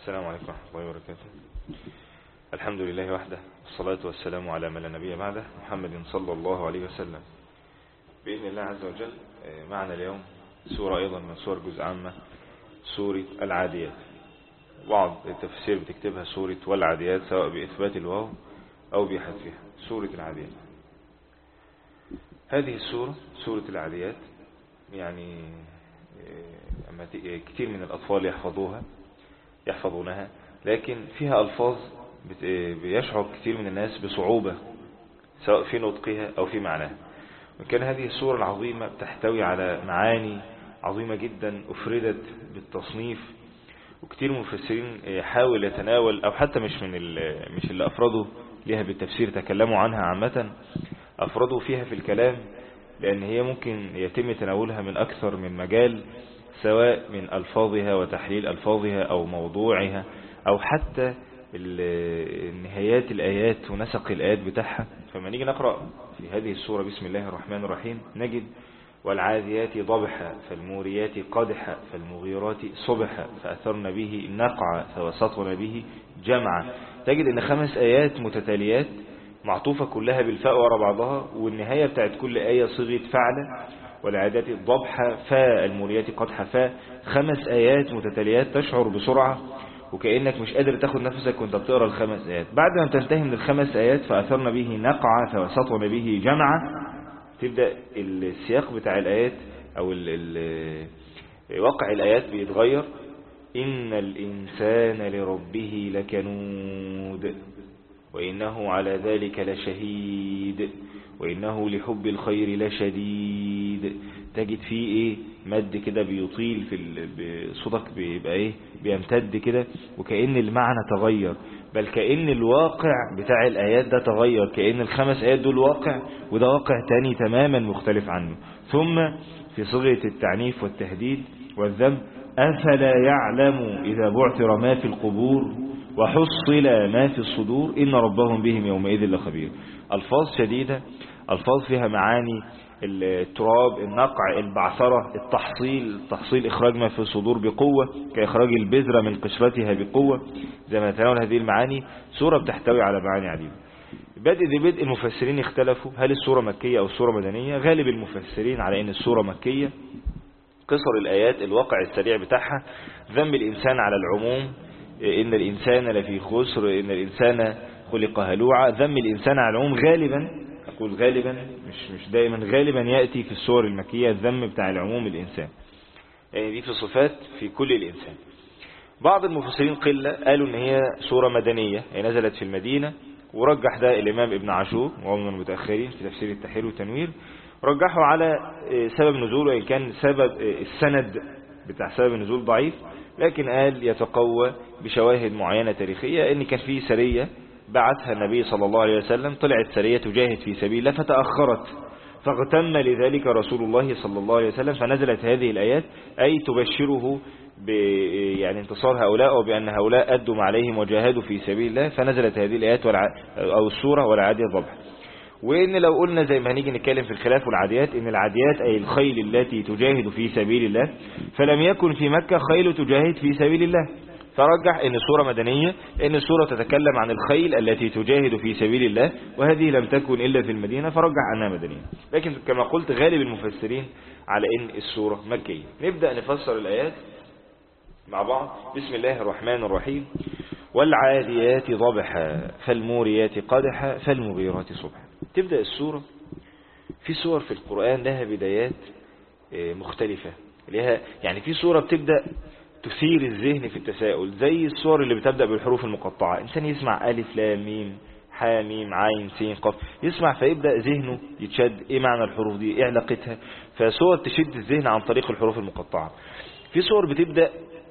السلام عليكم ورحمة الله وبركاته. الحمد لله وحده، والصلاة والسلام على من لا نبي بعده، محمد صلى الله عليه وسلم. بإذن الله عز وجل معنا اليوم سورة أيضا من سور جزء عامة، سورة العاديات. بعض التفسير بتكتبها سورة والعاديات سواء بإثبات الواو أو بحذفها، سورة العاديات. هذه السورة سورة العاديات يعني كثير من الأطفال يحفظونها، لكن فيها ألفاظ بيشعر كثير من الناس بصعوبة سواء في نطقها أو في معناها. وكان هذه السورة العظيمة تحتوي على معاني عظيمة جدا أفردت بالتصنيف، وكثير من المفسرين يحاول يتناول أو حتى مش اللي أفردوا لها بالتفسير تكلموا عنها عامة، أفردوا فيها في الكلام، لأن هي ممكن يتم تناولها من أكثر من مجال، سواء من ألفاظها وتحليل ألفاظها أو موضوعها أو حتى نهايات الآيات ونسق الآيات بتاعها. فما نيجي نقرأ في هذه السورة بسم الله الرحمن الرحيم نجد والعاديات ضبحا فالموريات قدحا فالمغيرات صبحا فأثرن به نقعا فوسطن به جمعا. تجد ان 5 آيات متتاليات معطوفة كلها بالفاء ورا بعضها، والنهاية بتاعت كل آية صيغة فعل. والعادات ضبحا فالموريات قدحا 5 آيات متتاليات تشعر بسرعة وكأنك مش قادر تاخد نفسك وانت بتقرأ ال5 آيات. بعد ما تنتهي من ال5 آيات فأثرن به نقعا فوسطن به جمعا، تبدأ السياق بتاع الآيات أو واقع الآيات بيتغير. إن الإنسان لربه لكنود وإنه على ذلك لشهيد وإنه لحب الخير لشديد. تجد فيه مد كده بيطيل في صوتك بيبقى بيمتد كده، وكأن المعنى تغير، بل كأن الواقع بتاع الآيات ده تغير، كأن ال5 آيات دول واقع وده واقع تاني تماما مختلف عنه. ثم في صيغة التعنيف والتهديد والذم أفلا يعلم إذا بعثر ما في القبور وحصل ما في الصدور إن ربهم بهم يومئذ لخبير. ألفاظ شديدة، ألفاظ فيها معاني التراب، النقع، البعثرة، التحصيل إخراج ما في الصدور بقوة كإخراج البذرة من قشرتها بقوة. زي ما نتناول هذه المعاني، سورة بتحتوي على معاني عديدة. بدء المفسرين اختلفوا هل السورة مكية أو السورة مدنية. غالب المفسرين على أن السورة مكية. قصر الآيات الواقع السريع بتاعها ذم الإنسان على العموم، إن الإنسان لفي خسر، إن الإنسان خلق هلوعا. ذم الإنسان على العموم غالبا، أقول غالبا مش دائما، غالبا يأتي في السور المكية الذم بتاع العموم الإنسان، يعني دي في صفات في كل الإنسان. بعض المفسرين قلة قالوا إن هي سورة مدنية، هي نزلت في المدينة، ورجح ده الإمام ابن عاشور وهو من المتأخرين في تفسير التحرير والتنوير. رجحوا على سبب نزوله، وإن كان سبب السند بتاع سبب النزول ضعيف، لكن قال يتقوى بشواهد معينة تاريخية ان كان في سرية بعثها النبي صلى الله عليه وسلم، طلعت سرية تجاهد في سبيل الله فتأخرت، فاغتم لذلك رسول الله صلى الله عليه وسلم، فنزلت هذه الآيات أي تبشره يعني انتصار هؤلاء أو بأن هؤلاء أدوا ما عليهم وجاهدوا في سبيل الله، فنزلت هذه الآيات أو السورة والعاديات ضبحا. وإن لو قلنا زي ما هنيجي نتكلم في الخلاف والعاديات، إن العاديات أي الخيل التي تجاهد في سبيل الله، فلم يكن في مكة خيل تجاهد في سبيل الله، فرجح إن السورة مدنية، إن السورة تتكلم عن الخيل التي تجاهد في سبيل الله، وهذه لم تكن إلا في المدينة، فرجح أنها مدنية. لكن كما قلت غالب المفسرين على إن السورة مكية. نبدأ نفسر الآيات مع بعض. بسم الله الرحمن الرحيم. والعاديات ضبحا فالموريات قدحا فالمغيرات صبحا. تبدأ السورة. في سور في القرآن لها بدايات مختلفة، لها يعني في سورة بتبدأ تثير الذهن في التساؤل، زي السور اللي بتبدأ بالحروف المقطعة. إنسان يسمع ألف لام ميم حا ميم عين سين قاف، يسمع فيبدأ ذهنه يتشد، إيه معنى الحروف دي، إيه علاقتها. فسور تشد الذهن عن طريق الحروف المقطعة. في سور بتبدأ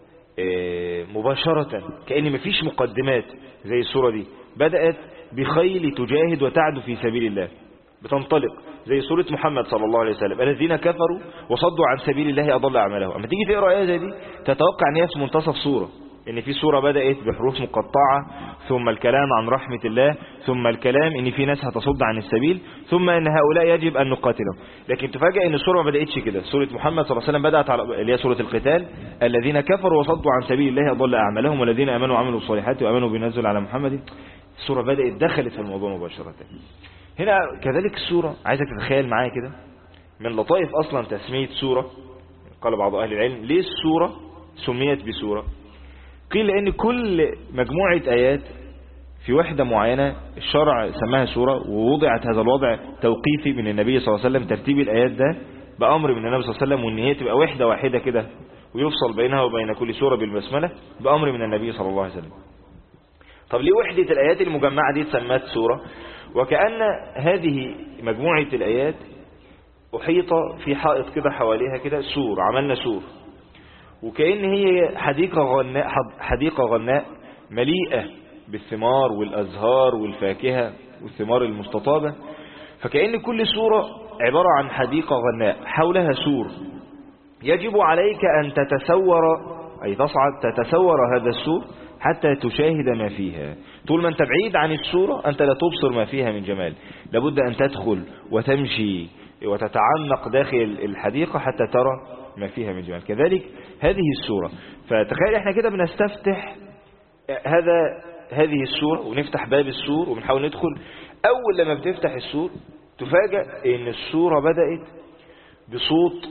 مباشرة كأن مفيش مقدمات، زي السورة دي بدأت بخيل تجاهد وتعد في سبيل الله، بتنطلق زي سورة محمد صلى الله عليه وسلم الذين كفروا وصدوا عن سبيل الله أضل أعمالهم. أما تيجي تقرأ آية زي دي تتوقع أن هي في منتصف سورة، ان في سورة بدأت بحروف مقطعة، ثم الكلام عن رحمة الله، ثم الكلام ان في ناس هتصد عن السبيل، ثم ان هؤلاء يجب ان نقاتلهم. لكن تفاجأ ان السورة ما بدأتش كده. سورة محمد صلى الله عليه وسلم بدأت على اللي هي سورة القتال، الذين كفروا وصدوا عن سبيل الله أضل أعمالهم والذين آمنوا وعملوا الصالحات وآمنوا بنزل على محمد. السورة بدأت دخلت في الموضوع مباشرة. هنا كذلك السورة عايزك تتخيل معايا كده من لطائف أصلا تسمية سورة. قال بعض أهل العلم ليه السورة سميت بسورة؟ قيل لأن كل مجموعة آيات في وحدة معينة الشرع سماها سورة، ووضعت هذا الوضع توقيفي من النبي صلى الله عليه وسلم، ترتيب الآيات ده بأمر من النبي صلى الله عليه وسلم، وإن هي تبقى وحدة واحدة كده ويفصل بينها وبين كل سورة بالبسملة بأمر من النبي صلى الله عليه وسلم. طب ليه وحدة الآيات المجمعة دي تسمت سورة؟ وكأن هذه مجموعة الآيات أحيط في حائط كده حواليها كده سور، عملنا سور، وكأن هي حديقة غناء مليئة بالثمار والأزهار والفاكهة والثمار المستطابة. فكأن كل سورة عبارة عن حديقة غناء حولها سور، يجب عليك أن تتسور أي تصعد تتسور هذا السور حتى تشاهد ما فيها. طول ما أنت بعيد عن السورة أنت لا تبصر ما فيها من جمال، لابد أن تدخل وتمشي وتتعمق داخل الحديقة حتى ترى ما فيها من جمال. كذلك هذه السورة. فتخيل احنا كده بنستفتح هذه السورة ونفتح باب السور وبنحاول ندخل. أول لما بتفتح السور تفاجأ ان السورة بدأت بصوت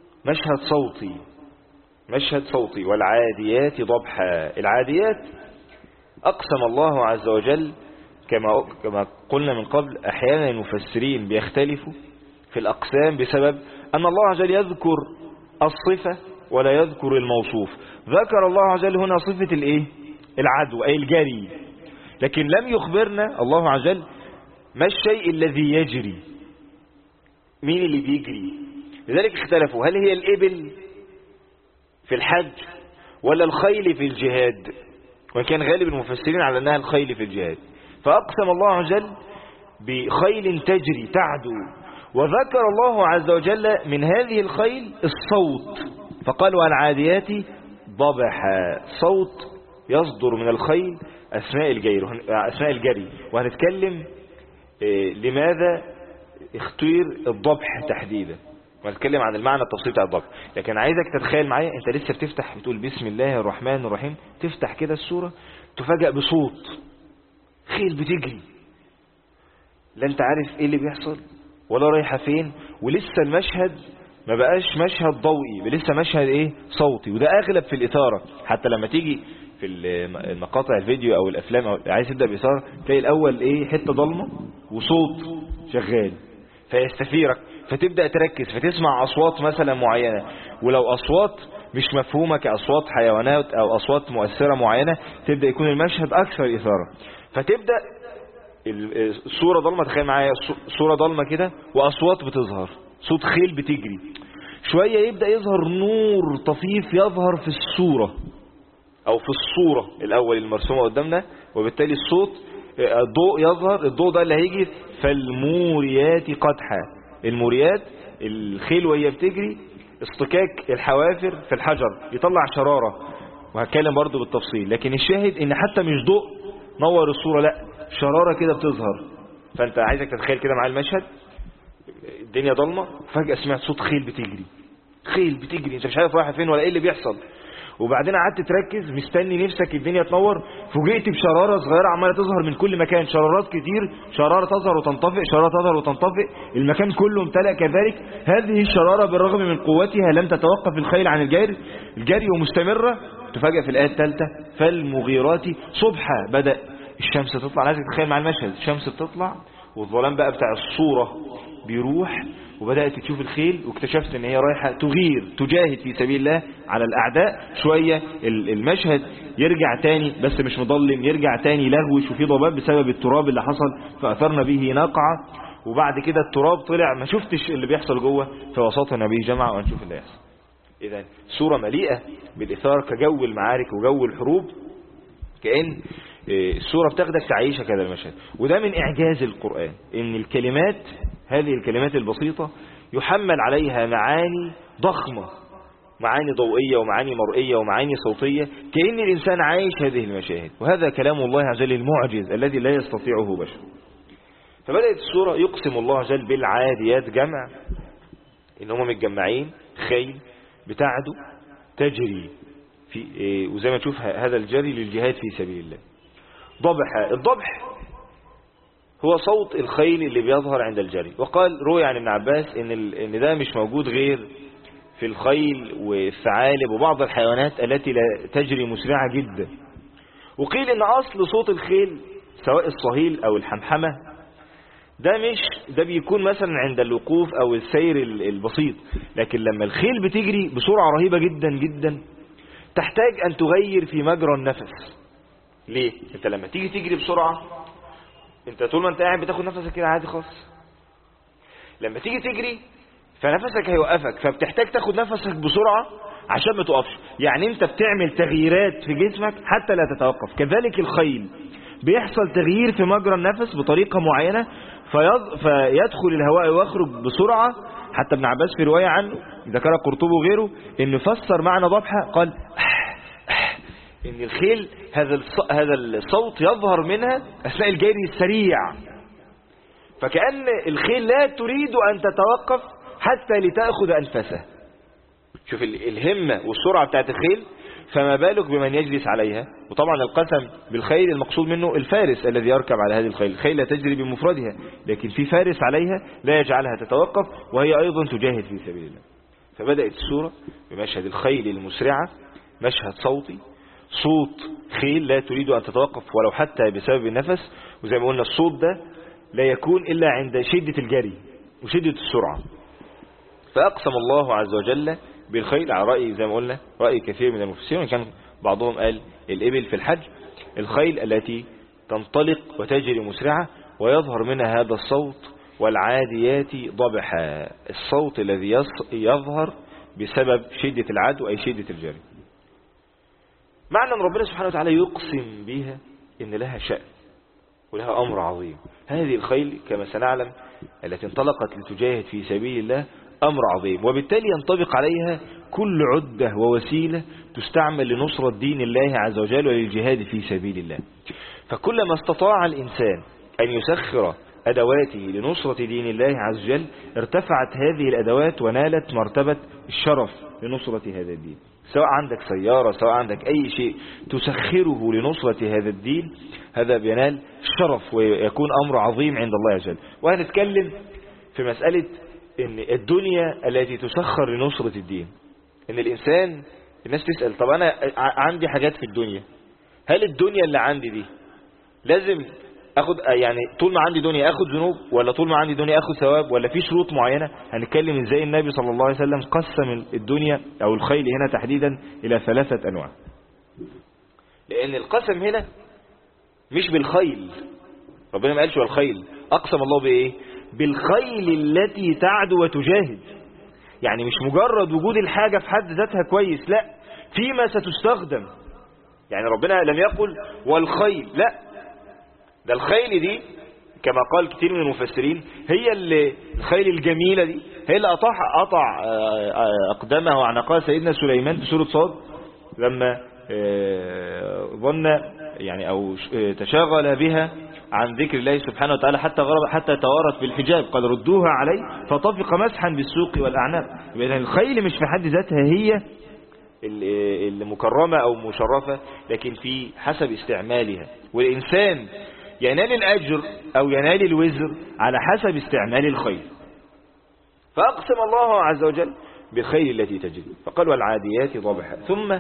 مشهد صوتي والعاديات ضبحا. العاديات أقسم الله عز وجل كما قلنا من قبل، أحيانا المفسرين بيختلفوا في الأقسام بسبب أن الله عز وجل يذكر الصفة ولا يذكر الموصوف. ذكر الله عز وجل هنا صفة العدو أي الجري، لكن لم يخبرنا الله عز وجل ما الشيء الذي يجري، مين اللي بيجري. لذلك اختلفوا هل هي الإبل في الحج ولا الخيل في الجهاد، وإن كان غالب المفسرين على أنها الخيل في الجهاد. فأقسم الله عز وجل بخيل تجري تعدو، وذكر الله عز وجل من هذه الخيل الصوت فقال والعاديات ضبحا، صوت يصدر من الخيل أثناء الجري. وهنتكلم لماذا اختير الضبح تحديدا، وهنتكلم عن المعنى التفصيلي بتاع الضبح. لكن عايزك تتخيل معايا انت لسه بتفتح بتقول بسم الله الرحمن الرحيم، تفتح كده السورة تفاجأ بصوت خيل بتجري، لا انت عارف ايه اللي بيحصل ولا رايحة فين، ولسه المشهد ما بقاش مشهد ضوئي، لسه مشهد صوتي. وده اغلب في الإثارة، حتى لما تيجي في المقاطع الفيديو او الافلام او عايز تبدأ بإثارة تلاقي الاول حتة ضلمة وصوت شغال فيستثيرك، فتبدأ تركز فتسمع اصوات مثلا معينة، ولو اصوات مش مفهومة كأصوات حيوانات او اصوات مؤثرة معينة تبدأ يكون المشهد اكثر إثارة. فتبدأ الصورة ضلمة، تخيل معايا صورة ضلمة كده واصوات بتظهر، صوت خيل بتجري، شوية يبدأ يظهر نور طفيف يظهر في الصورة او في الصورة الاول المرسومة قدامنا، وبالتالي الصوت الضوء يظهر، الضوء ده اللي هيجي فالموريات قدحا. الموريات الخيل وهي بتجري اصطكاك الحوافر في الحجر يطلع شرارة، وهتكلم برضو بالتفصيل. لكن الشاهد ان حتى مش ضوء نور الصورة، لا شرارة كده بتظهر. فانت عايزك تتخيل كده معايا المشهد، الدنيا ضلمة فجأة سمعت صوت خيل بتجري انت مش عارف رايحة فين ولا ايه اللي بيحصل، وبعدين قعدت تركز مستني نفسك الدنيا تنور، فوجئت بشرارة صغيرة عمالة تظهر من كل مكان، شرارات كتير، شرارة تظهر وتنطفئ، شرارة تظهر وتنطفئ، المكان كله امتلأ كذلك. هذه الشرارة بالرغم من قوتها لم تتوقف الخيل عن الجري ومستمرة. تفاجأ في الآية الثالثة فالمغيرات صبحا، بدأ الشمس تطلع. لازم تتخيل مع المشهد، الشمس بتطلع والظلام بقى بتاع الصورة بيروح، وبدأت تشوف الخيل واكتشفت ان هي رايحة تجاهد في سبيل الله على الأعداء. شوية المشهد يرجع تاني بس مش مظلم، يرجع تاني لغوش وفي ضباب بسبب التراب اللي حصل فأثرنا به ناقعة، وبعد كده التراب طلع ما شفتش اللي بيحصل جوه فوسطنا به جمعة وهنشوف اللي يحصل. إذن سورة مليئة بالإثارة كجو المعارك وجو الحروب، كأن السورة بتاخدك تعيشك هذا المشهد. وده من إعجاز القرآن، إن هذه الكلمات البسيطة يحمل عليها معاني ضخمة معاني ضوئية ومعاني مرئية ومعاني صوتية، كأن الإنسان عايش هذه المشاهد. وهذا كلام الله عز وجل المعجز الذي لا يستطيعه بشر. فبدأت السورة يقسم الله عز وجل بالعاديات، جمع إن هم متجمعين خيل بتعدو تجري في وزي ما تشوف هذا الجري للجهاد في سبيل الله. الضبح هو صوت الخيل اللي بيظهر عند الجري. وقال روي عن ابن عباس إن ده مش موجود غير في الخيل والثعالب وبعض الحيوانات التي لا تجري مسرعة جدا. وقيل إن أصل صوت الخيل سواء الصهيل أو الحمحمة ده بيكون مثلا عند الوقوف أو السير البسيط، لكن لما الخيل بتجري بسرعة رهيبة جدا جدا تحتاج أن تغير في مجرى النفس. ليه؟ انت لما تيجي تجري بسرعة انت طول ما انت قاعد بتاخد نفسك كده عادي خالص. لما تيجي تجري فنفسك هيوقفك، فبتحتاج تاخد نفسك بسرعة عشان ما تقفش. يعني انت بتعمل تغييرات في جسمك حتى لا تتوقف. كذلك الخيل بيحصل تغيير في مجرى النفس بطريقة معينة فيدخل الهواء ويخرج بسرعة. حتى ابن عباس في رواية عنه ذكر قرطبي وغيره انه فسر معنى ضبحة، قال ان الخيل هذا الصوت يظهر منها اثناء الجري السريع، فكأن الخيل لا تريد ان تتوقف حتى لتأخذ انفاسها. شوف الهمة والسرعة بتاعت الخيل، فما بالك بمن يجلس عليها. وطبعا القسم بالخيل المقصود منه الفارس الذي يركب على هذه الخيل. الخيل لا تجري بمفردها، لكن في فارس عليها لا يجعلها تتوقف، وهي ايضا تجاهد في سبيل الله. فبدأت السورة بمشهد الخيل المسرعة، مشهد صوتي، صوت خيل لا تريد أن تتوقف ولو حتى بسبب النفس. وزي ما قلنا الصوت ده لا يكون إلا عند شدة الجري وشدة السرعة. فأقسم الله عز وجل بالخيل على رأي زي ما قلنا رأي كثير من المفسرين، كان بعضهم قال الإبل في الحج، الخيل التي تنطلق وتجري مسرعة ويظهر منها هذا الصوت. والعاديات ضبحا، الصوت الذي يظهر بسبب شدة العدو أي شدة الجري. معنى أن ربنا سبحانه وتعالى يقسم بها إن لها شأن ولها أمر عظيم. هذه الخيل كما سنعلم التي انطلقت لتجاهد في سبيل الله أمر عظيم، وبالتالي ينطبق عليها كل عدة ووسيلة تستعمل لنصرة دين الله عز وجل وللجهاد في سبيل الله. فكلما استطاع الإنسان أن يسخر أدواته لنصرة دين الله عز وجل ارتفعت هذه الأدوات ونالت مرتبة الشرف لنصرة هذا الدين. سواء عندك سيارة، سواء عندك أي شيء تسخره لنصرة هذا الدين، هذا بينال الشرف ويكون أمر عظيم عند الله عز وجل. وهنتكلم في مسألة إن الدنيا التي تسخر لنصرة الدين، إن الناس تسأل طب أنا عندي حاجات في الدنيا، هل الدنيا اللي عندي دي لازم أخد يعني طول ما عندي دنيا أخد ذنوب، ولا طول ما عندي دنيا أخد ثواب، ولا في شروط معينة؟ هنتكلم إزاي النبي صلى الله عليه وسلم قسم الدنيا أو الخيل هنا تحديدا إلى 3 أنواع. لأن القسم هنا مش بالخيل، ربنا ما قالش والخيل، أقسم الله بإيه؟ بالخيل التي تعدو وتجاهد. يعني مش مجرد وجود الحاجة في حد ذاتها كويس، لا، فيما ستستخدم. يعني ربنا لم يقل والخيل، لا، ده الخيل دي كما قال كثير من المفسرين هي اللي الخيل الجميلة دي هي اللي قطع أقدامها وعنقها سيدنا سليمان في سورة صاد لما ظن يعني أو تشاغل بها عن ذكر الله سبحانه وتعالى حتى توارت بالحجاب، قال ردوها عليه فطفق مسحا بالسوق والأعناق. إذن الخيل مش في حد ذاتها هي المكرمة أو مشرفة، لكن في حسب استعمالها. والإنسان ينال الأجر أو ينال الوزر على حسب استعمال الخيل. فأقسم الله عز وجل بالخيل التي تجري، فقال والعاديات ضبحا. ثم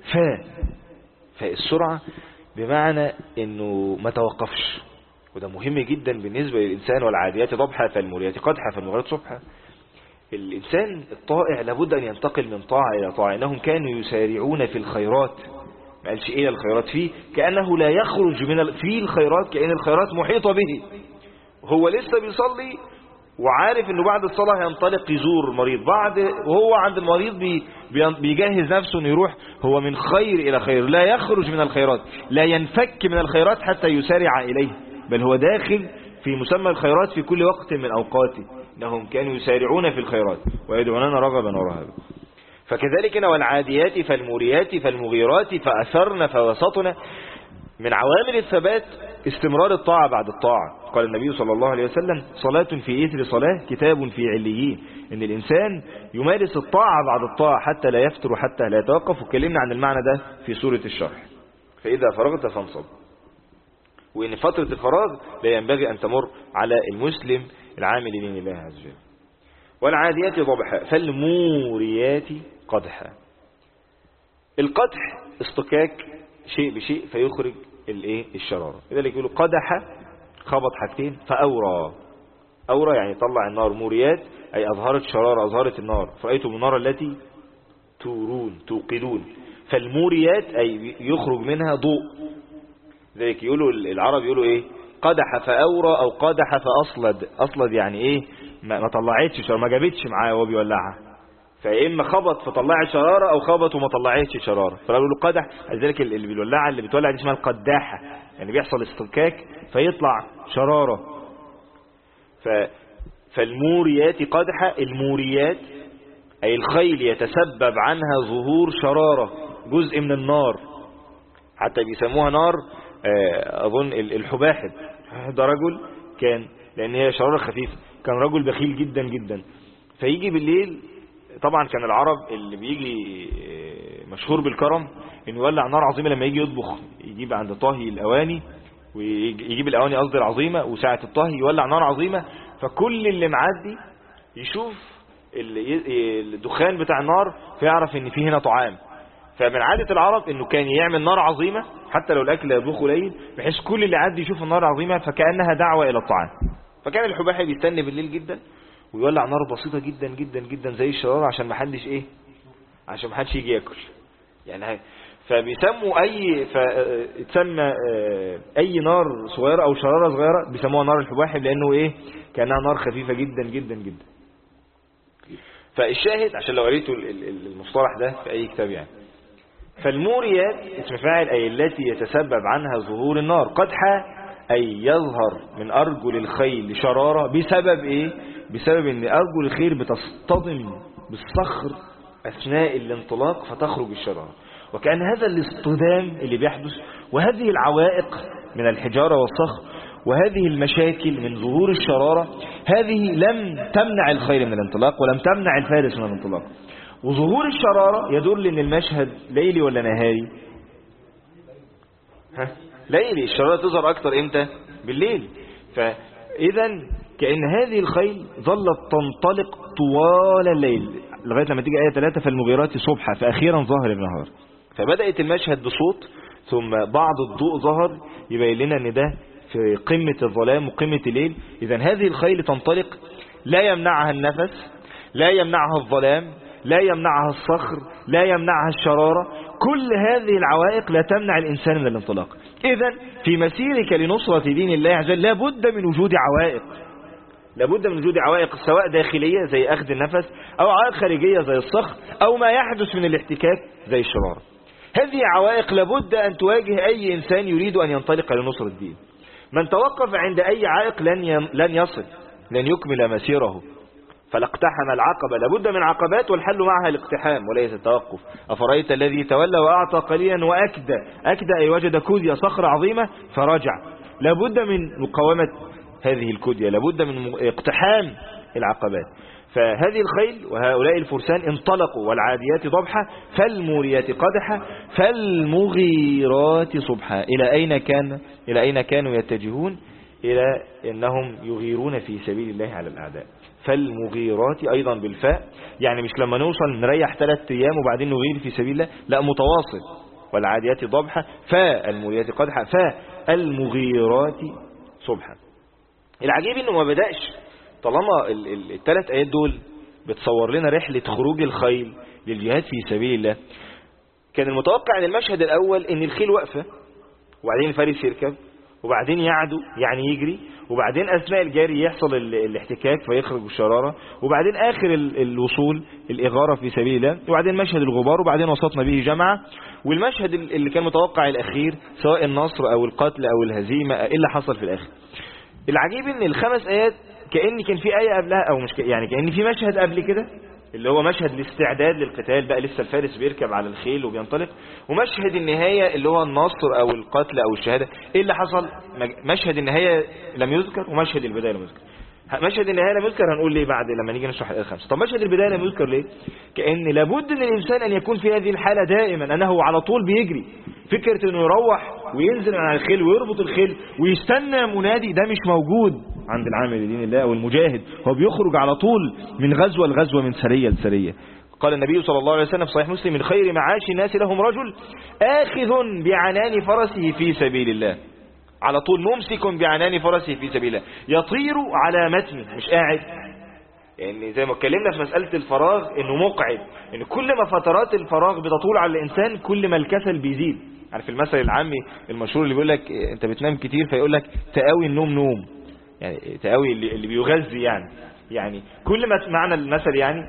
فالسرعة بمعنى أنه ما توقفش، وده مهم جدا بالنسبة للإنسان. والعاديات ضبحا فالموريات قدحا فالمغيرات صبحا. الإنسان الطائع لابد أن ينتقل من طاعة إلى طاعة. إنهم كانوا يسارعون في الخيرات، ما قالش إيه الخيرات فيه، كأنه لا يخرج في الخيرات، كأن الخيرات محيطة به. هو لسه بيصلي وعارف أنه بعد الصلاة ينطلق يزور مريض، وهو عند المريض بيجهز نفسه أنه يروح. هو من خير إلى خير، لا يخرج من الخيرات، لا ينفك من الخيرات حتى يسارع إليه، بل هو داخل في مسمى الخيرات في كل وقت من أوقاته. إنهم كانوا يسارعون في الخيرات ويدعوننا رغبا ورهبا. فكذلك والعاديات فالموريات فالمغيرات فأثرن فوسطن. من عوامل الثبات استمرار الطاعة بعد الطاعة. قال النبي صلى الله عليه وسلم صلاة في إثر صلاة كتاب في عليين، إن الإنسان يمارس الطاعة بعد الطاعة حتى لا يفتر وحتى لا يتوقف. وكلمنا عن المعنى ده في سورة الشرح. فإذا فرغت فانصب. وإن فترة الفراغ لا ينبغي أن تمر على المسلم العامل لدين الله عز وجل. والعاديات ضبحا فالموريات قدحا. القدح اصطكاك شيء بشيء فيخرج الشرارة. لذلك يقولوا قدح خبط حاجتين فأورى. أورى يعني طلع النار. موريات أي أظهرت شرارة، أظهرت النار. فرأيتم النار التي تورون توقدون. فالموريات أي يخرج منها ضوء. لذلك يقولوا العرب يقولوا إيه قدح فأورى أو قدح فأصلد. أصلد يعني إيه ما طلعتش شرارة، ما جابتش معاه وهو بيولعها. فإما خبط فطلعت شرارة أو خبط وما طلعتش شرارة. فقالوا له قدح. لذلك اللي بيولعها اللي بتولع دي اسمها القداحة، يعني بيحصل استنكاك فيطلع شرارة. فالموريات قدحة. الموريات أي الخيل يتسبب عنها ظهور شرارة جزء من النار، حتى بيسموها نار أظن الحباحب. ده رجل كان، لأن هي شرارة خفيفة، كان رجل بخيل جدا جدا. فيجي بالليل، طبعا كان العرب اللي بيجي مشهور بالكرم انه يولع نار عظيمة لما يجي يطبخ، يجيب عند طهي الأواني ويجيب الأواني قصدي العظيمة، وساعة الطهي يولع نار عظيمة. فكل اللي معدي يشوف الدخان بتاع النار فيعرف ان فيه هنا طعام. فمن عادة العرب انه كان يعمل نار عظيمة حتى لو الاكل يطبخه قليل، بحيث كل اللي عدي يشوف النار عظيمة فكأنها دعوة الى الطعام. فكان الحباحي بيستنى بالليل جدا ويولع نار بسيطة جدا جدا جدا زي الشرارة عشان ما حدش عشان ما حدش يجي ياكل يعني. فبيسموا تسمى اي نار صغيرة او شرارة صغيرة بيسموها نار الحباحي، لانه كأنها نار خفيفة جدا جدا جدا. فالشاهد عشان لو قريتوا المصطلح ده في اي كتاب يعني. فالموريات اسم فاعل اي التي يتسبب عنها ظهور النار. قدحة اي يظهر من ارجل الخيل شرارة بسبب بسبب ان ارجل الخيل بتصطدم بالصخر اثناء الانطلاق فتخرج الشرارة. وكأن هذا الاصطدام اللي بيحدث وهذه العوائق من الحجارة والصخر وهذه المشاكل من ظهور الشرارة هذه لم تمنع الخيل من الانطلاق ولم تمنع الفارس من الانطلاق. وظهور الشرارة يدل ان المشهد ليلي ولا نهاري؟ ليلي. الشرارة تظهر اكتر امتى؟ بالليل. فاذا كأن هذه الخيل ظلت تنطلق طوال الليل لغاية لما تيجي آية 3 فالمغيرات صبحا فأخيرا ظهر النهار. فبدأت المشهد بصوت ثم بعض الضوء ظهر يبين لنا ان ده في قمة الظلام وقمة الليل. إذا هذه الخيل تنطلق لا يمنعها النفس، لا يمنعها الظلام، لا يمنعها الصخر، لا يمنعها الشرارة. كل هذه العوائق لا تمنع الإنسان من الانطلاق. إذا في مسيرك لنصرة دين الله عز وجل لابد من وجود عوائق، لابد من وجود عوائق سواء داخلية زي أخذ النفس أو عوائق خارجية زي الصخر أو ما يحدث من الاحتكاك زي الشرارة. هذه عوائق لابد أن تواجه أي إنسان يريد أن ينطلق لنصرة الدين. من توقف عند أي عائق لن يصل، لن يكمل مسيره. فلاقتحم العقبة، لابد من عقبات والحل معها الاقتحام وليس التوقف. أفرأيت الذي تولى وأعطى قليلا وأكدى. أكدى أي وجد كودية صخرة عظيمة فرجع. لابد من مقاومة هذه الكودية، لابد من اقتحام العقبات. فهذه الخيل وهؤلاء الفرسان انطلقوا. والعاديات ضبحا فالموريات قدحا فالمغيرات صبحا. إلى أين كانوا يتجهون؟ إلى أنهم يغيرون في سبيل الله على الأعداء. فالمغيرات أيضا بالفاء، يعني مش لما نوصل نريح 3 أيام وبعدين نغير في سبيل الله، لا متواصل. والعاديات ضبحا فالموريات قدحا فالمغيرات صبحا. العجيب انه ما بدأش، طالما ال3 آيات دول بتصور لنا رحلة خروج الخيل للجهاد في سبيل الله، كان المتوقع ان المشهد الاول ان الخيل واقفة وبعدين الفارس يركب وبعدين يعدو يعني يجري وبعدين اثناء الجري يحصل الاحتكاك فيخرج الشرارة وبعدين اخر الوصول الاغارة في سبيل الله وبعدين مشهد الغبار وبعدين وسطنا به جمعة. والمشهد اللي كان متوقع الاخير سواء النصر او القتل او الهزيمة ايه اللي حصل في الاخر. العجيب ان ال5 آيات كأن كان في آية قبلها او مش يعني كأن في مشهد قبل كده اللي هو مشهد الاستعداد للقتال، بقى لسه الفارس بيركب على الخيل وبينطلق، ومشهد النهاية اللي هو النصر او القتل او الشهادة. ايه اللي حصل؟ مشهد النهاية لم يذكر ومشهد البداية لم يذكر. مشهد النهاية لم يذكر هنقول ليه بعد لما نيجي نشرح الآية 5. طب مشهد البداية لم يذكر ليه؟ كأن لابد للإنسان أن يكون في هذه الحالة دائما أنه على طول بيجري. فكرة أنه يروح وينزل على الخيل ويربط الخيل ويستنى منادي، ده مش موجود عند العامل لدين الله أو المجاهد. هو بيخرج على طول من غزوة لغزوة، من سرية لسرية. قال النبي صلى الله عليه وسلم في صحيح مسلم: من خير معاش الناس لهم رجل آخذ بعنان فرسه في سبيل الله. على طول ممسك بعنان فرسه في سبيل الله، يطير على متنه، مش قاعد. يعني زي ما اتكلمنا في مسألة الفراغ انه مقعد، ان كل ما فترات الفراغ بتطول على الانسان كل ما الكسل بيزيد. عارف المثل العامي المشهور اللي بيقول لك انت بتنام كتير فيقول لك تقاوي النوم نوم، يعني تقاوي اللي بيغذي يعني كل ما معنى المثل يعني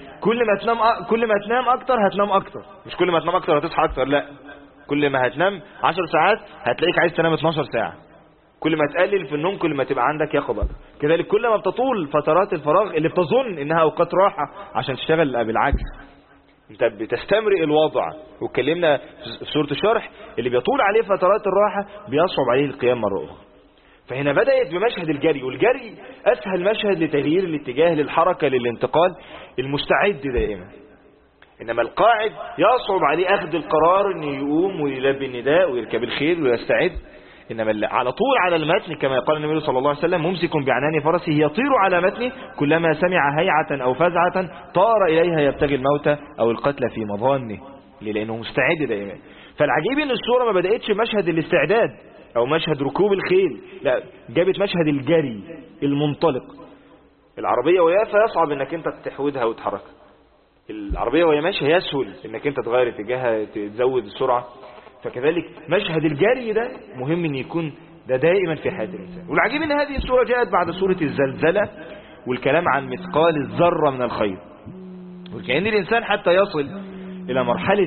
كل ما تنام اكتر هتنام اكتر، مش كل ما تنام اكتر هتصحى اكتر، لا، كل ما هتنام 10 ساعات هتلاقيك عايز تنام 12 ساعة. كل ما تقلل في النوم كل ما تبقى عندك يقظة. كذلك كل ما بتطول فترات الفراغ اللي بتظن انها اوقات راحة عشان تشتغل، بالعكس انت بتستمرئ الوضع. واتكلمنا في سورة الشرح اللي بيطول عليه فترات الراحة بيصعب عليه القيام مرة اخرى. فهنا بدأت بمشهد الجري، والجري اسهل مشهد لتغيير الاتجاه، للحركة، للانتقال، المستعد دائما. انما القاعد يصعب عليه اخذ القرار انه يقوم ويلبي النداء ويركب الخيل ويستعد. إنما على طول على المتن كما قال النبي صلى الله عليه وسلم: ممسك بعنان فرسه يطير على متنه، كلما سمع هيعة أو فزعة طار إليها يبتغي الموت أو القتل في مظانه، لأنه مستعد دائما. فالعجيب إن السورة ما بدأتش مشهد الاستعداد أو مشهد ركوب الخيل، لا، جابت مشهد الجري المنطلق. العربية وهي فيصعب إنك أنت تحودها وتحركها، العربية وهي ماشية يسهل إنك أنت تغير اتجاهها، تزود السرعة. فكذلك مشهد الجري ده مهم ان يكون ده دائما في حياة الإنسان. والعجيب ان هذه السورة جاءت بعد سورة الزلزلة والكلام عن مثقال الذرة من الخير. وكأن الإنسان حتى يصل إلى مرحلة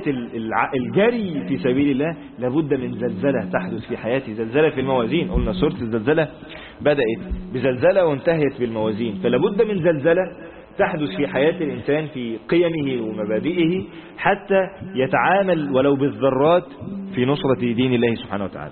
الجري في سبيل الله لابد من زلزلة تحدث في حياته، زلزلة في الموازين. قلنا سورة الزلزلة بدأت بزلزلة وانتهت بالموازين، فلابد من زلزلة تحدث في حياة الإنسان في قيمه ومبادئه حتى يتعامل ولو بالذرات في نصرة دين الله سبحانه وتعالى.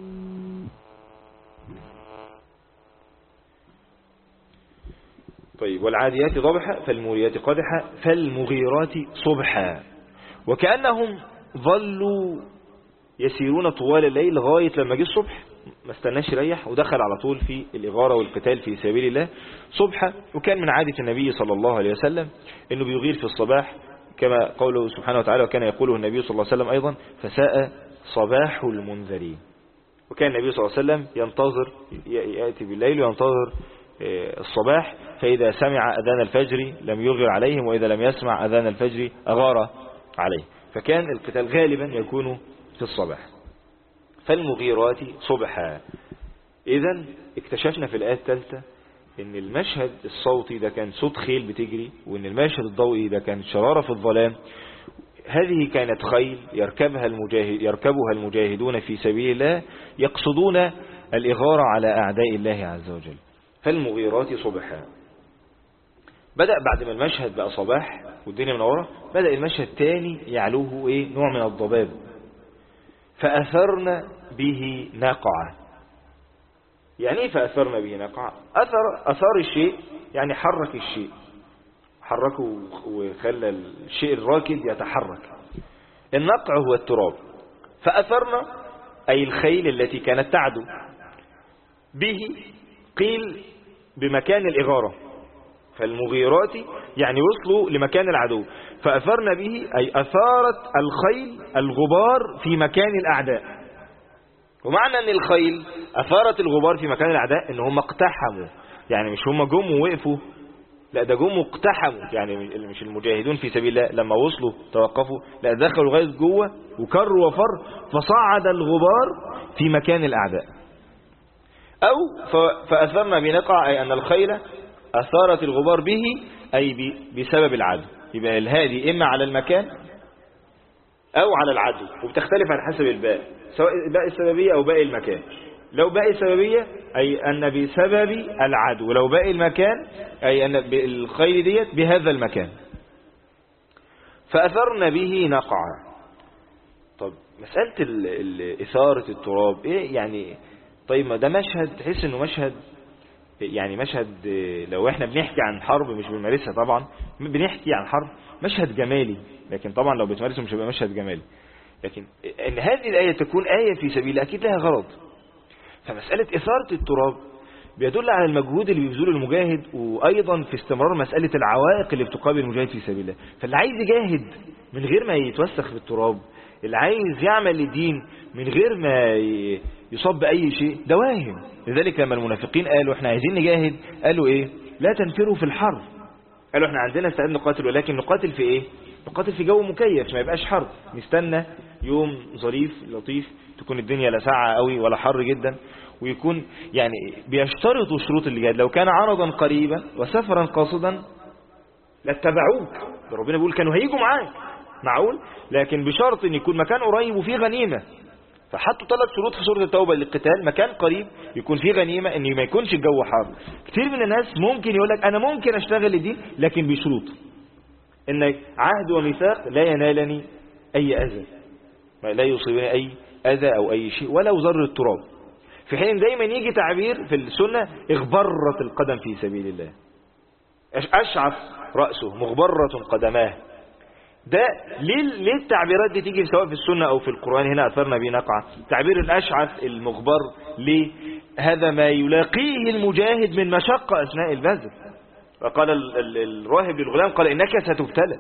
طيب، والعاديات ضبحا فالموريات قدحا فالمغيرات صبحا. وكأنهم ظلوا يسيرون طوال الليل لغاية لما جه الصبح، ما استناش يريح ودخل على طول في الإغارة والقتال في سبيل الله صبحا. وكان من عادة النبي صلى الله عليه وسلم أنه بيغير في الصباح، كما قوله سبحانه وتعالى: وكان يقوله النبي صلى الله عليه وسلم أيضا: فساء صباح المنذرين. وكان النبي صلى الله عليه وسلم ينتظر، يأتي بالليل وينتظر الصباح، فإذا سمع أذان الفجر لم يغير عليهم، وإذا لم يسمع أذان الفجر أغار عليه. فكان القتال غالبا يكون في الصباح. فالمغيرات صبحا. إذن اكتشفنا في الآية الثالثة ان المشهد الصوتي ده كان صوت خيل بتجري، وان المشهد الضوئي ده كان شرارة في الظلام. هذه كانت خيل يركبها المجاهدون في سبيل الله يقصدون الإغارة على أعداء الله عز وجل. فالمغيرات صبحا. بدأ بعد ما المشهد بقى صباح والدنيا منورة، بدأ المشهد تاني يعلوه نوع من الضباب. فأثرن به نقعة. يعني ايه فأثرن به نقعة؟ أثار الشيء يعني حرك الشيء، حركه وخلى الشيء الراكد يتحرك. النقع هو التراب. فأثرن أي الخيل التي كانت تعدو به، قيل بمكان الإغارة. فالمغيرات يعني وصلوا لمكان العدو. فأثرن به أي أثارت الخيل الغبار في مكان الأعداء. ومعنى أن الخيل أثارت الغبار في مكان الأعداء إن هم اقتحموا، يعني مش هم جم ووقفوا، لا، ده جم واقتحموا. يعني مش المجاهدون في سبيل الله لما وصلوا توقفوا، لا، دخلوا لغاية جوه وكروا وفر، فصعد الغبار في مكان الأعداء. أو فأثرنا بنقع أي أن الخيل أثارت الغبار به أي بسبب العدو. يبقى الهادي إما على المكان أو على العدو، وبتختلف على حسب الباء، سواء باء السببية أو باء المكان. لو باء السببية أي أن بسبب العدو، ولو باء المكان أي أن الخيل ديت بهذا المكان. فأثرن به نقعا. طب مسألة إثارة التراب إيه يعني؟ طيب ما ده مشهد تحس إنه مشهد، يعني مشهد لو إحنا بنحكي عن حرب مش بنمارسها طبعا، بنحكي عن حرب مشهد جمالي، لكن طبعا لو بتمارسه مش هيبقى مشهد جمالي. لكن إن هذه الآية تكون آية في سبيل أكيد لها غرض. فمسألة إثارة التراب بيدل على المجهود اللي بيبذله المجاهد، وأيضا في استمرار مسألة العوائق اللي بتقابل المجاهد في سبيل الله. فاللي عايز يجاهد من غير ما يتوسخ بالتراب، اللي عايز يعمل للدين من غير ما يصاب بأي شيء، ده واهم. لذلك لما المنافقين قالوا احنا عايزين نجاهد، قالوا ايه؟ لا تنفروا في الحرب. قالوا احنا عندنا استعداد نقاتل، ولكن نقاتل في ايه؟ نقاتل في جو مكيف، ما يبقاش حرب، نستنى يوم ظريف لطيف تكون الدنيا لا ساعة قوي ولا حر جدا، ويكون يعني بيشترطوا شروط الجهاد. لو كان عرضا قريبا وسفرا قاصدا لاتبعوك، ربنا بيقول كانوا هيجوا معاك معقول، لكن بشرط ان يكون مكان قريب وفيه غنيمة. فحطوا 3 شروط في سورة التوبة للقتال: مكان قريب، يكون فيه غنيمة، ان ما يكونش الجو حار. كتير من الناس ممكن يقول لك انا ممكن اشتغل لدين، لكن بشروط ان عهد وميثاق لا ينالني اي اذى، لا يصيبني اي اذى او اي شيء ولو ذر التراب. في حين دايما يجي تعبير في السنة: اغبرت القدم في سبيل الله، اشعث رأسه مغبرة قدماه. ده ليه التعبيرات دي تيجي سواء في السنة او في القرآن؟ هنا أثرنا به نقعة، تعبير الاشعث المغبر ليه؟ هذا ما يلاقيه المجاهد من مشقة اثناء البذل. وقال الراهب للغلام قال انك ستبتلى.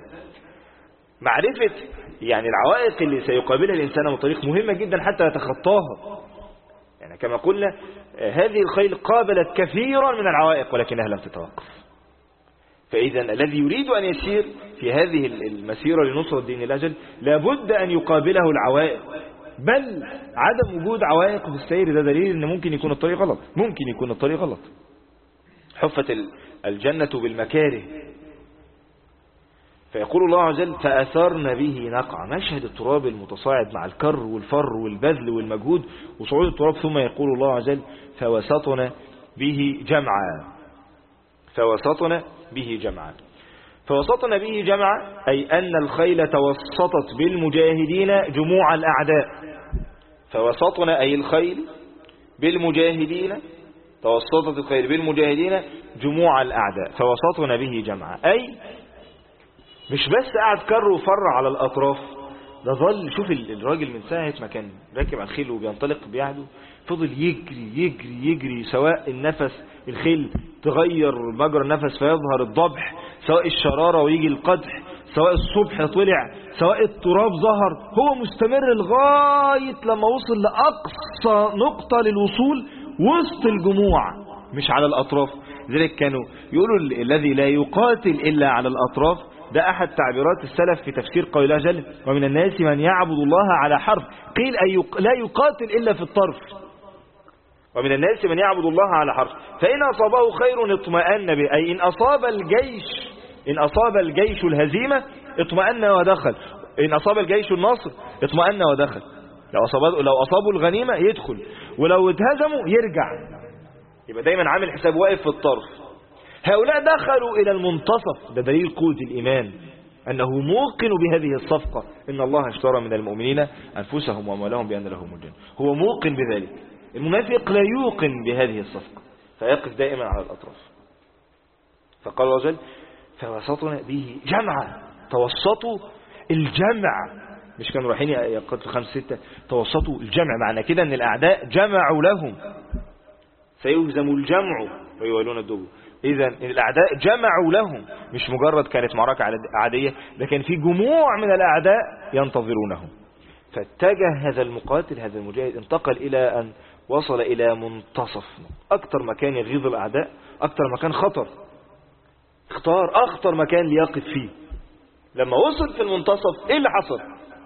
معرفة يعني العوائق اللي سيقابلها الانسان من طريق مهمة جدا حتى يتخطاها. يعني كما قلنا هذه الخيل قابلت كثيرا من العوائق ولكنها لم تتوقف. فإذا الذي يريد أن يسير في هذه المسيرة لنصرة دين الله جل لابد أن يقابله العوائق، بل عدم وجود عوائق في السير ده دليل أن ممكن يكون الطريق غلط، ممكن يكون الطريق غلط. حفت الجنة بالمكاره. فيقول الله عز وجل: فأثرن به نقع. مشهد التراب المتصاعد مع الكر والفر والبذل والمجهود وصعود التراب، ثم يقول الله عز وجل: فوسطنا به جمعا. فوسطنا به جمعا. فوسطنا به جمعا أي أن الخيل توسطت بالمجاهدين جموع الأعداء. فوسطنا أي الخيل بالمجاهدين، توسطت الخيل بالمجاهدين جموع الأعداء. فوسطنا به جمعا أي مش بس قاعد كر وفر على الأطراف، ده ظل. شوف الراجل من ساعة ما كان راكب على الخيل وبينطلق بيعده فضل يجري يجري يجري، سواء النفس الخيل تغير مجرى النفس فيظهر الضبح، سواء الشرارة ويجي القدح، سواء الصبح طلع، سواء التراب ظهر، هو مستمر لغاية لما وصل لأقصى نقطة للوصول وسط الجموع مش على الأطراف. لذلك كانوا يقولوا الذي لا يقاتل إلا على الأطراف. ده أحد تعبيرات السلف في تفسير قول الله جل: ومن الناس من يعبد الله على حرف. قيل لا يقاتل إلا في الطرف. ومن الناس من يعبد الله على حرف، فإن أصابه خير اطمأن به، أي إن أصاب الجيش الهزيمة اطمأن ودخل، إن أصاب الجيش النصر اطمأن ودخل. لو أصابوا الغنيمة يدخل، ولو اتهزموا يرجع. يبقى دايما عامل حساب واقف في الطرف. هؤلاء دخلوا إلى المنتصف. ده دليل قوة الإيمان، أنه موقن بهذه الصفقة: إن الله اشترى من المؤمنين أنفسهم وأموالهم بأن لهم الجنة. هو موقن بذلك. المنافق لا يوقن بهذه الصفقة فيقف دائما على الأطراف. فقال الله جل: فوسطنا به جمعا. توسطوا الجمع، مش كانوا رايحين يقتلوا 5-6، توسطوا الجمع. معنى كده أن الأعداء جمعوا لهم، سيهزم الجمع ويولون الدبر. إذا الأعداء جمعوا لهم، مش مجرد كانت معركة عادية، لكن في جموع من الأعداء ينتظرونهم. فاتجه هذا المقاتل، هذا المجاهد، انتقل إلى أن وصل إلى منتصف، أكتر مكان يغيظ الأعداء، أكتر مكان خطر. اختار أخطر مكان ليقف فيه. لما وصل في المنتصف إيه اللي حصل؟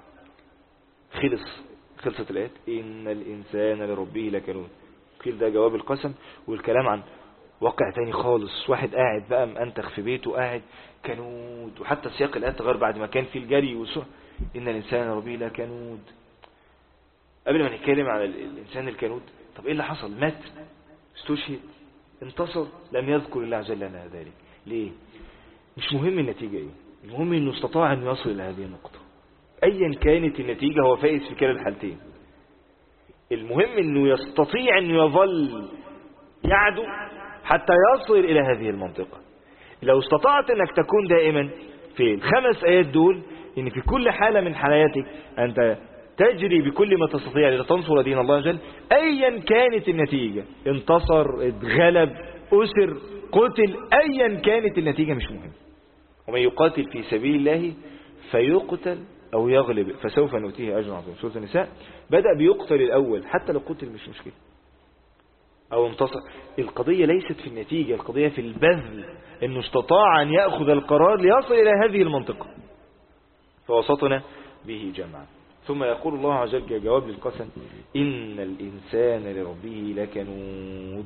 خلصت الآيات: إن الإنسان لربه لكنود. قيل ده جواب القسم، والكلام عن واقع تاني خالص. واحد قاعد بقى مأنتخ في بيته قاعد كنود، وحتى سياق الآيات غير بعد ما كان في الجري والسرعة. إن الإنسان لربه لكنود. قبل ما نتكلم عن الإنسان الكنود، طب إيه اللي حصل؟ مات، استشهد، انتصر، لم يذكر الله عز وجل لنا ذلك. ليه؟ مش مهم النتيجة إيه، المهم انه استطاع ان يصل الى هذه النقطة، ايا كانت النتيجة هو فائز في كلا الحالتين. المهم انه يستطيع ان يظل يعدو حتى يصل الى هذه المنطقة. لو استطعت انك تكون دائما في ال5 آيات دول، ان في كل حالة من حالاتك انت تجري بكل ما تستطيع لتنصر دين الله عز وجل، ايا كانت النتيجة، انتصر، اتغلب، اسر، قتل، ايا كانت النتيجة مش مهم. ومن يقاتل في سبيل الله فيقتل او يغلب فسوف نؤتيه اجرا عظيما. سورة النساء بدأ بيقتل الاول، حتى لو قتل مش مشكلة او انتصر. القضية ليست في النتيجة، القضية في البذل، انه استطاع ان يأخذ القرار ليصل الى هذه المنطقة. فوسطنا به جمعا. ثم يقول الله عز وجل جواب للقسم: إن الإنسان لربه لكنود.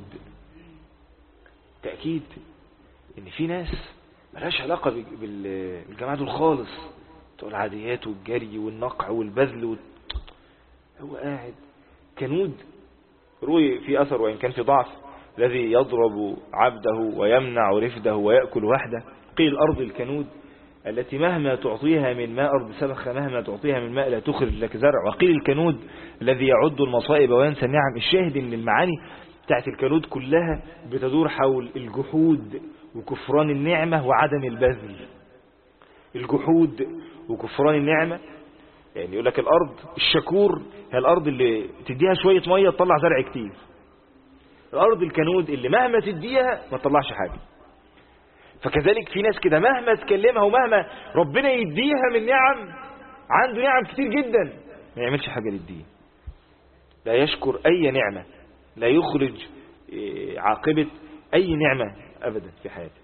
تأكيد إن في ناس ملهاش علاقة بالجماعة دول خالص، بتوع العاديات والجري والنقع والبذل هو قاعد كنود. روي في أثر وإن كان في ضعف: الذي يضرب عبده ويمنع رفده ويأكل وحده. قيل الأرض الكنود التي مهما تعطيها من ماء، أرض سبخة مهما تعطيها من ماء لا تخرج لك زرع. وقيل الكنود الذي يعد المصائب وينسى النعم. الشاهد ان المعاني بتاعت الكنود كلها بتدور حول الجحود وكفران النعمة وعدم البذل. الجحود وكفران النعمة، يعني يقول لك الأرض الشكور هي الأرض اللي تديها شوية مية تطلع زرع كتير. الأرض الكنود اللي مهما تديها ما تطلعش حاجة. فكذلك في ناس كده مهما تكلمها ومهما ربنا يديها من نعم، عنده نعم كتير جدا ما يعملش حاجة للدين، لا يشكر أي نعمة، لا يخرج عاقبة أي نعمة أبدا في حياته.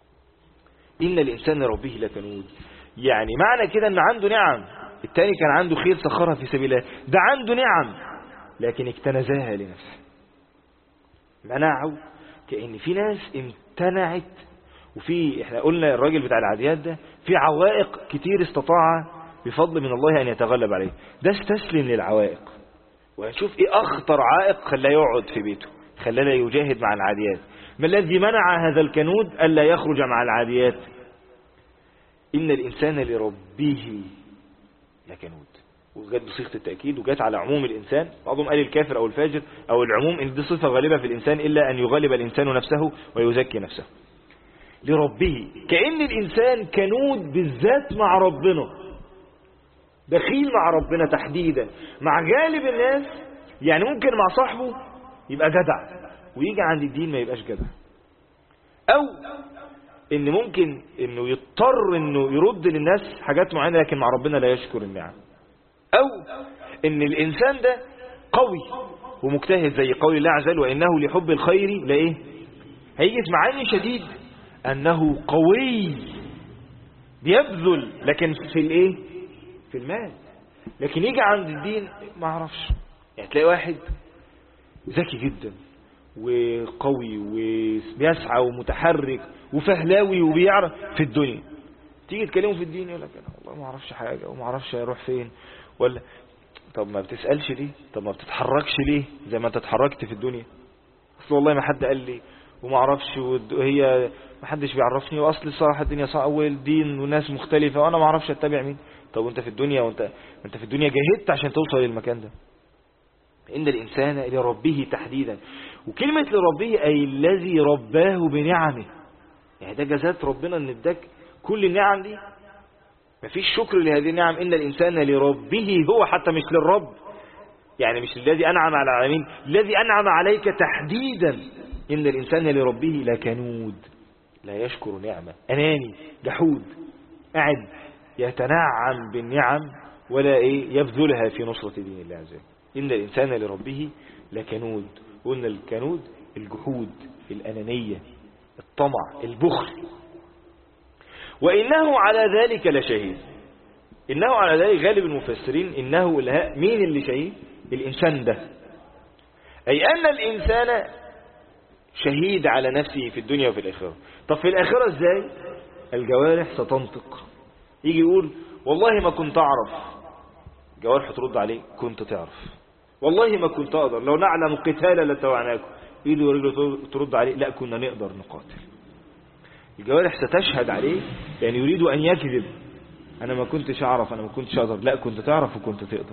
إن الإنسان ربه لكنود، يعني معنى كده أن عنده نعم. التاني كان عنده خير سخرها في سبيل الله، ده عنده نعم لكن اكتنزاها لنفسه، منعه. كأن في ناس امتنعت، وفي احنا قلنا الراجل بتاع العاديات ده في عوائق كتير استطاع بفضل من الله ان يتغلب عليه، ده استسلم للعوائق. وهنشوف ايه اخطر عائق خلاه يقعد في بيته، خلاه لا يجاهد مع العاديات. ما الذي منع هذا الكنود الا يخرج مع العاديات؟ ان الانسان لربه لكنود، وجت بصيغه التاكيد وجت على عموم الانسان. بعضهم قال الكافر او الفاجر، او العموم ان دي صفه غالبه في الانسان الا ان يغلب الانسان نفسه ويزكي نفسه. لربه، كأن الإنسان كنود بالذات مع ربنا، دخيل مع ربنا تحديدا. مع غالب الناس يعني ممكن مع صاحبه يبقى جدع ويجي عند الدين ما يبقاش جدع، أو إن ممكن إنه يضطر إنه يرد للناس حاجات معينة لكن مع ربنا لا يشكر النعم، أو إن الإنسان ده قوي ومجتهد زي قول الله عز وجل: وإنه لحب الخير لإيه؟ هيجي في معاني شديد أنه قوي بيبذل لكن في الإيه؟ في المال. لكن يجي عند الدين ما عرفش. يعني تلاقي واحد ذكي جدا وقوي وبيسعى ومتحرك وفهلاوي وبيعرف في الدنيا، تيجي تكلمه في الدين يقول لك أنا والله ما عرفش حاجة وما عرفش اروح فين. ولا طب ما بتسألش ليه؟ طب ما بتتحركش ليه زي ما انت اتحركت في الدنيا؟ اصل والله ما حد قال لي وما عرفش، وهي ما حدش بيعرفني، واصل صراحه الدنيا اول دين وناس مختلفه وانا ما اعرفش اتبع مين. طب وانت في الدنيا وانت في الدنيا جاهدت عشان توصل للمكان ده. ان الانسان لربه تحديدا، وكلمه لربه اي الذي رباه بنعمه. يعني ده جزات ربنا ان اداك كل النعم دي، مفيش شكر لهذه النعم. ان الانسان لربه، هو حتى مش للرب، يعني مش الذي انعم على العالمين، الذي انعم عليك تحديدا. ان الانسان لربه لكنود، لا يشكر نعمة، أناني جحود، قاعد يتنعم بالنعم ولا يبذلها في نصرة دين الله عز وجل. إن الإنسان لربه لكنود. قلنا الكنود الجحود، الأنانية، الطمع، البخل. وإنه على ذلك لشهيد. إنه على ذلك غالب المفسرين إنه مين اللي شهيد؟ الإنسان ده، أي أن الإنسان شهيد على نفسه في الدنيا وفي الآخرة. طب في الآخرة ازاي؟ الجوارح ستنطق، يجي يقول والله ما كنت أعرف، جوارح ترد عليه كنت تعرف، والله ما كنت أقدر، لو نعلم قتالا لتوعناكم، ايده ورجله ترد عليه لا كنا نقدر نقاتل. الجوارح ستشهد عليه، يعني يريد أن يكذب، أنا ما كنتش أعرف، أنا ما كنتش أقدر، لا كنت تعرف وكنت تقدر.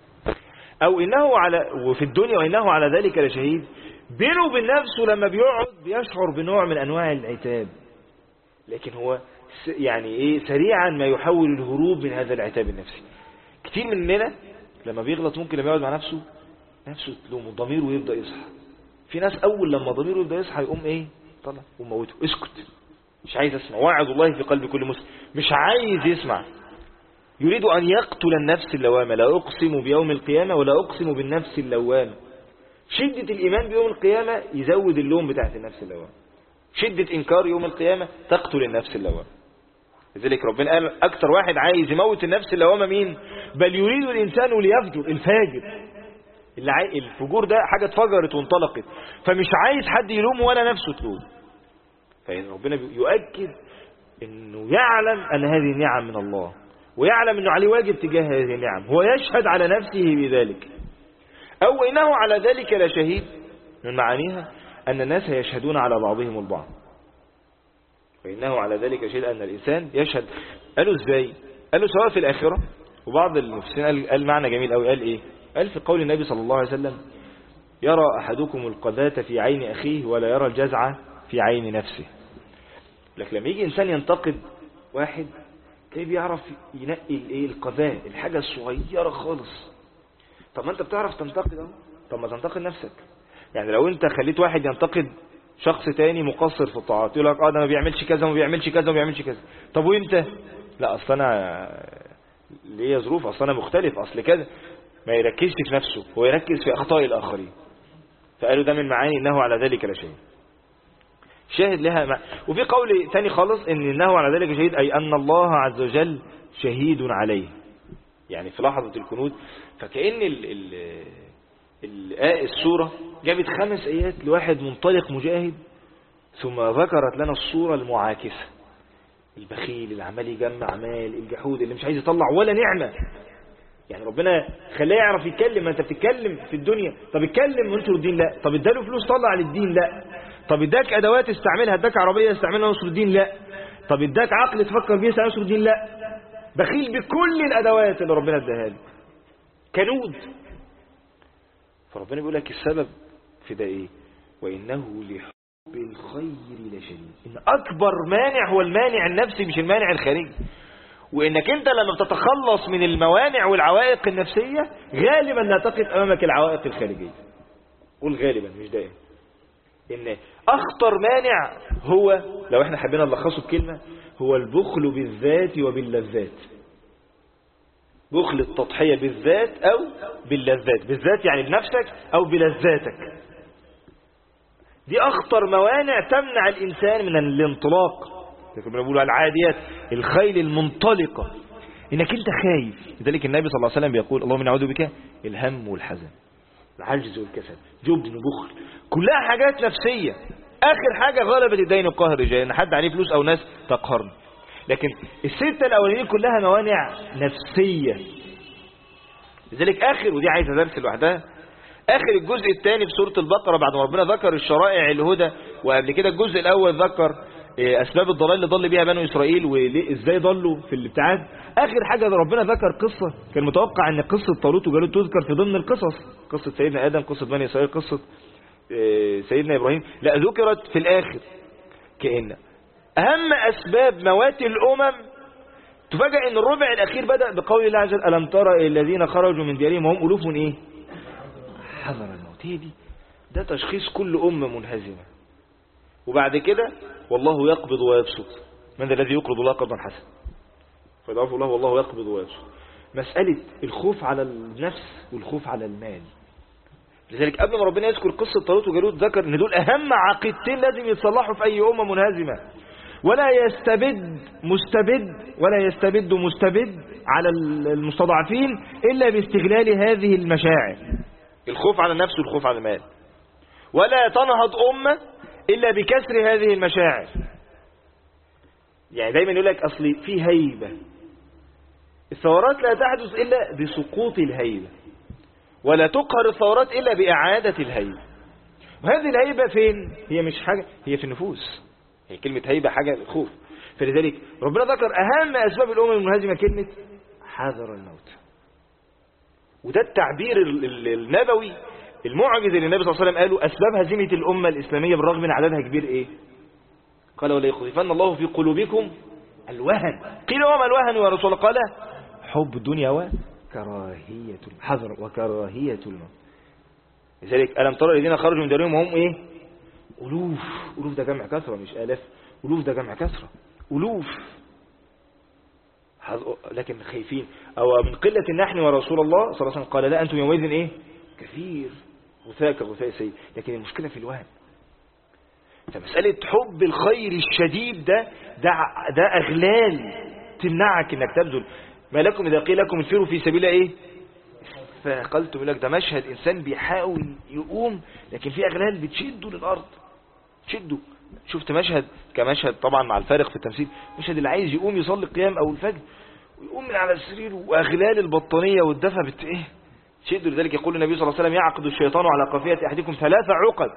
أو إنه وفي الدنيا وإنه على ذلك لشهيد، بينه وبين نفسه لما بيقعد بيشعر بنوع من أنواع العتاب، لكن هو يعني إيه سريعا ما يحول الهروب من هذا العتاب النفسي. كتير مننا لما بيغلط ممكن لما يقعد مع نفسه تلومه، ضميره يبدأ يصحى. في ناس أول لما ضميره يبدأ يصحى يقوم إيه طلع وموته، اسكت مش عايز أسمع، وعد الله في قلب كل مسلم، مش عايز يسمع، يريد أن يقتل النفس اللوامة. لا أقسم بيوم القيامة ولا أقسم بالنفس اللوامة. شدة الإيمان بيوم القيامة يزود اللوم بتاعت النفس اللوامة، شدة إنكار يوم القيامة تقتل النفس اللوامة. لذلك ربنا قال أكثر واحد عايز يموت النفس اللوامة مين؟ بل يريد الإنسان ليفجر، الفاجر الفجور ده حاجة اتفجرت وانطلقت، فمش عايز حد يلوم ولا نفسه تلوم. فربنا يؤكد انه يعلم ان هذه نعم من الله، ويعلم انه عليه واجب تجاه هذه النعم، هو يشهد على نفسه بذلك. او انه على ذلك لشهيد، من معانيها ان الناس يشهدون على بعضهم البعض، وانه على ذلك شهيد ان الانسان يشهد. قالوا ازاي؟ قالوا سواء في الاخرة، وبعض المفسرين قال معنى جميل قوي، قال ايه؟ قال في قول النبي صلى الله عليه وسلم: يرى احدكم القذاة في عين اخيه ولا يرى الجزع في عين نفسه. لكن لما يجي انسان ينتقد واحد كيف بيعرف ينقي الايه القذاة، الحاجة الصغيرة خالص. طب ما انت بتعرف تنتقد اهو، طب ما تنتقد نفسك. يعني لو انت خليت واحد ينتقد شخص تاني مقصر في الطاعات، يقول لك ده ما بيعملش كذا وما بيعملش كذا وما بيعملش كذا، طب وانت؟ لا اصل انا ليه ظروف، اصل انا مختلف، اصل كذا. ما يركزش في نفسه، هو يركز في اخطاء الاخرين. فقالوا ده من معاني انه على ذلك لشهيد، شاهد لها. وفي قول ثاني خالص ان انه على ذلك شهيد، اي ان الله عز وجل شهيد عليه، يعني في لحظة الكنود. فكأن السورة جابت 5 آيات لواحد منطلق مجاهد، ثم ذكرت لنا الصورة المعاكسة، البخيل اللي عمال يجمع مال، الجحود اللي مش عايز يطلع ولا نعمة. يعني ربنا خلاه يعرف يتكلم، ما انت بتتكلم في الدنيا، طب اتكلم وانشر الدين، لا. طب اداله فلوس طلع للدين، لا. طب اداك ادوات استعملها، اداك عربية استعملها نصر الدين، لا. طب اداك عقل تفكر بيه نصر الدين، لا. بخيل بكل الادوات اللي ربنا اداها له، كنود. فربنا بيقول لك السبب في ده ايه؟ وانه لحب الخير لشديد. ان اكبر مانع هو المانع النفسي مش المانع الخارجي. وانك انت لما بتتخلص من الموانع والعوائق النفسية غالبا لا تقف امامك العوائق الخارجية. قول غالبا مش دائما. ان اخطر مانع هو، لو احنا حبينا نلخصه بكلمة، هو البخل بالذات وباللذات. بخل التضحية بالذات او باللذات، بالذات يعني بنفسك او بلذاتك. دي اخطر موانع تمنع الانسان من الانطلاق. كما بنقول العاديات، الخيل المنطلقة، انك انت خايف. لذلك النبي صلى الله عليه وسلم بيقول: اللهم نعوذ بك الهم والحزن، العجز والكسل، جبن وبخل، كلها حاجات نفسية. اخر حاجة غلبت الدين القاهر الرجال، ان حد عليه فلوس او ناس تقهرني. لكن ال6 الاولانيين كلها موانع نفسية. لذلك اخر، ودي عايزة درس لوحدها، اخر الجزء الثاني في سورة البقرة بعد ما ربنا ذكر الشرائع الهدى، وقبل كده الجزء الاول ذكر اسباب الضلال اللي ضل بيها بنو اسرائيل وازاي ضلوا في الابتعاد. اخر حاجة ربنا ذكر قصة كان متوقع ان قصة طالوت وجالوت تذكر في ضمن القصص، قصة سيدنا ادم، قصة بني اسرائيل، قصة سيدنا ابراهيم، لا ذكرت في الاخر. كأن اهم اسباب موات الامم، تفاجأ ان الربع الاخير بدأ بقول الله عز وجل: الم ترى الذين خرجوا من ديارهم وهم الوف من ايه؟ حذر الموت. هي دي، ده تشخيص كل امة منهزمة. وبعد كده: والله يقبض ويبسط، من ذا الذي يقرض الله قرضا حسنا فيضاعفه الله والله يقبض ويبسط. مسألة الخوف على النفس والخوف على المال. لذلك قبل ما ربنا يذكر قصة طالوت وجالوت ذكر ان دول اهم عقيدتين لازم يتصلحوا في اي امة منهزمة. ولا يستبد مستبد على المستضعفين الا باستغلال هذه المشاعر، الخوف على النفس والخوف على المال. ولا تنهض امة الا بكسر هذه المشاعر. يعني دايما يقول لك اصلي في هيبة، الثورات لا تحدث الا بسقوط الهيبة، ولا تقهر الثورات الا باعادة الهيبة. وهذه الهيبة فين؟ هي مش حاجة، هي في النفوس، هي كلمة هيبة حاجة خوف. فلذلك ربنا ذكر أهم أسباب الأمم المنهزمة كلمة حذر الموت. وده التعبير النبوي المعجز اللي النبي صلى الله عليه وسلم قاله أسباب هزيمة الأمة الإسلامية بالرغم من عددها كبير إيه؟ قال ولا يخذفن الله في قلوبكم الوهن. قيل وما الوهن يا رسول الله؟ قال حب الدنيا وكراهية الحذر وكراهية الموت. لذلك ألم ترى الذين خرجوا من ديارهم وهم إيه؟ ألوف. ألوف ده جمع كثرة مش آلاف، ألوف ده جمع كثرة، ألوف. لكن خايفين. أو من قلة نحن ورسول الله صلى الله عليه وسلم قال لا أنتم يومئذ إيه؟ كثير، غثاء كغثاء سيء. لكن المشكلة في الوهن. فمسألة حب الخير الشديد ده أغلال تمنعك إنك تبذل. ما لكم إذا قيل لكم انفروا في سبيل إيه؟ فقلتم لك. ده مشهد إنسان بيحاول يقوم لكن في أغلال بتشده للأرض، تشده. شفت مشهد كمشهد طبعا مع الفارق في التمثيل، مشهد اللي عايز يقوم يصلي قيام أو الفجر ويقوم من على السرير وأغلال البطانية والدفى إيه؟ تشده. لذلك يقول النبي صلى الله عليه وسلم يعقد الشيطان على قافية أحدكم 3 عقد.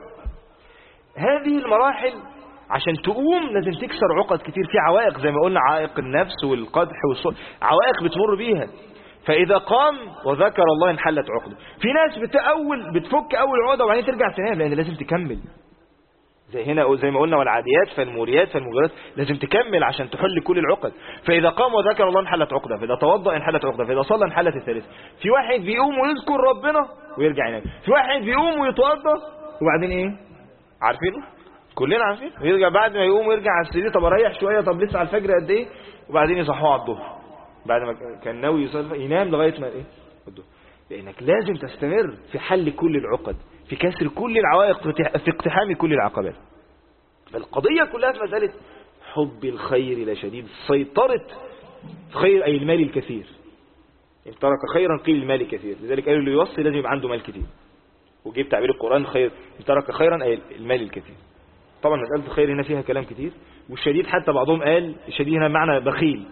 هذه المراحل عشان تقوم لازم تكسر عقد كتير. في عوائق زي ما قلنا، عائق النفس والقدح والصوت، عوائق بتمر بيها. فإذا قام وذكر الله انحلت عقده. في ناس بتفك أول عقدة وبعدين ترجع تنام لأن لازم تكمل. زي هنا زي ما قلنا والعاديات فالموريات فالمغيرات، لازم تكمل عشان تحل كل العقد. فإذا قام وذكر الله انحلت عقده، فإذا توضأ انحلت عقده، فإذا صلى انحلت الثالثة. في واحد بيقوم ويذكر ربنا ويرجع ينام، في واحد بيقوم ويتوضأ وبعدين ايه؟ عارفينه؟ كلنا عارفين. ويرجع بعد ما يقوم ويرجع على السرير، طب اريح شويه، طب لسه على الفجر قد ايه، وبعدين يصحوه على الظهر بعد ما كان ناوي يصلي ينام لغايه ما ايه؟ الظهر. لانك لازم تستمر في حل كل العقد، في كسر كل العوائق، في اقتحام كل العقبات. فالقضيه كلها في مساله حب الخير لشديد، سيطره خير اي المال الكثير. ان ترك خيرا قيل المال كثير. لذلك قالوا اللي يوصي لازم يبقى عنده مال كثير. وجيب تعبير القرآن خير، ان ترك خيرا أي المال الكثير. طبعا مسألة الخير هنا فيها كلام كتير. والشديد حتى بعضهم قال الشديد هنا معنى بخيل.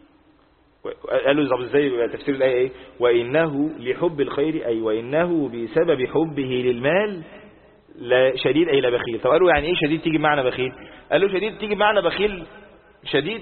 قالوا ازاي تفسير الآية ايه؟ وإنه لحب الخير أي وإنه بسبب حبه للمال لا شديد أي لا بخيل. طب قالوا يعني ايه شديد تيجي بمعنى بخيل؟ قالوا شديد تيجي بمعنى بخيل. شديد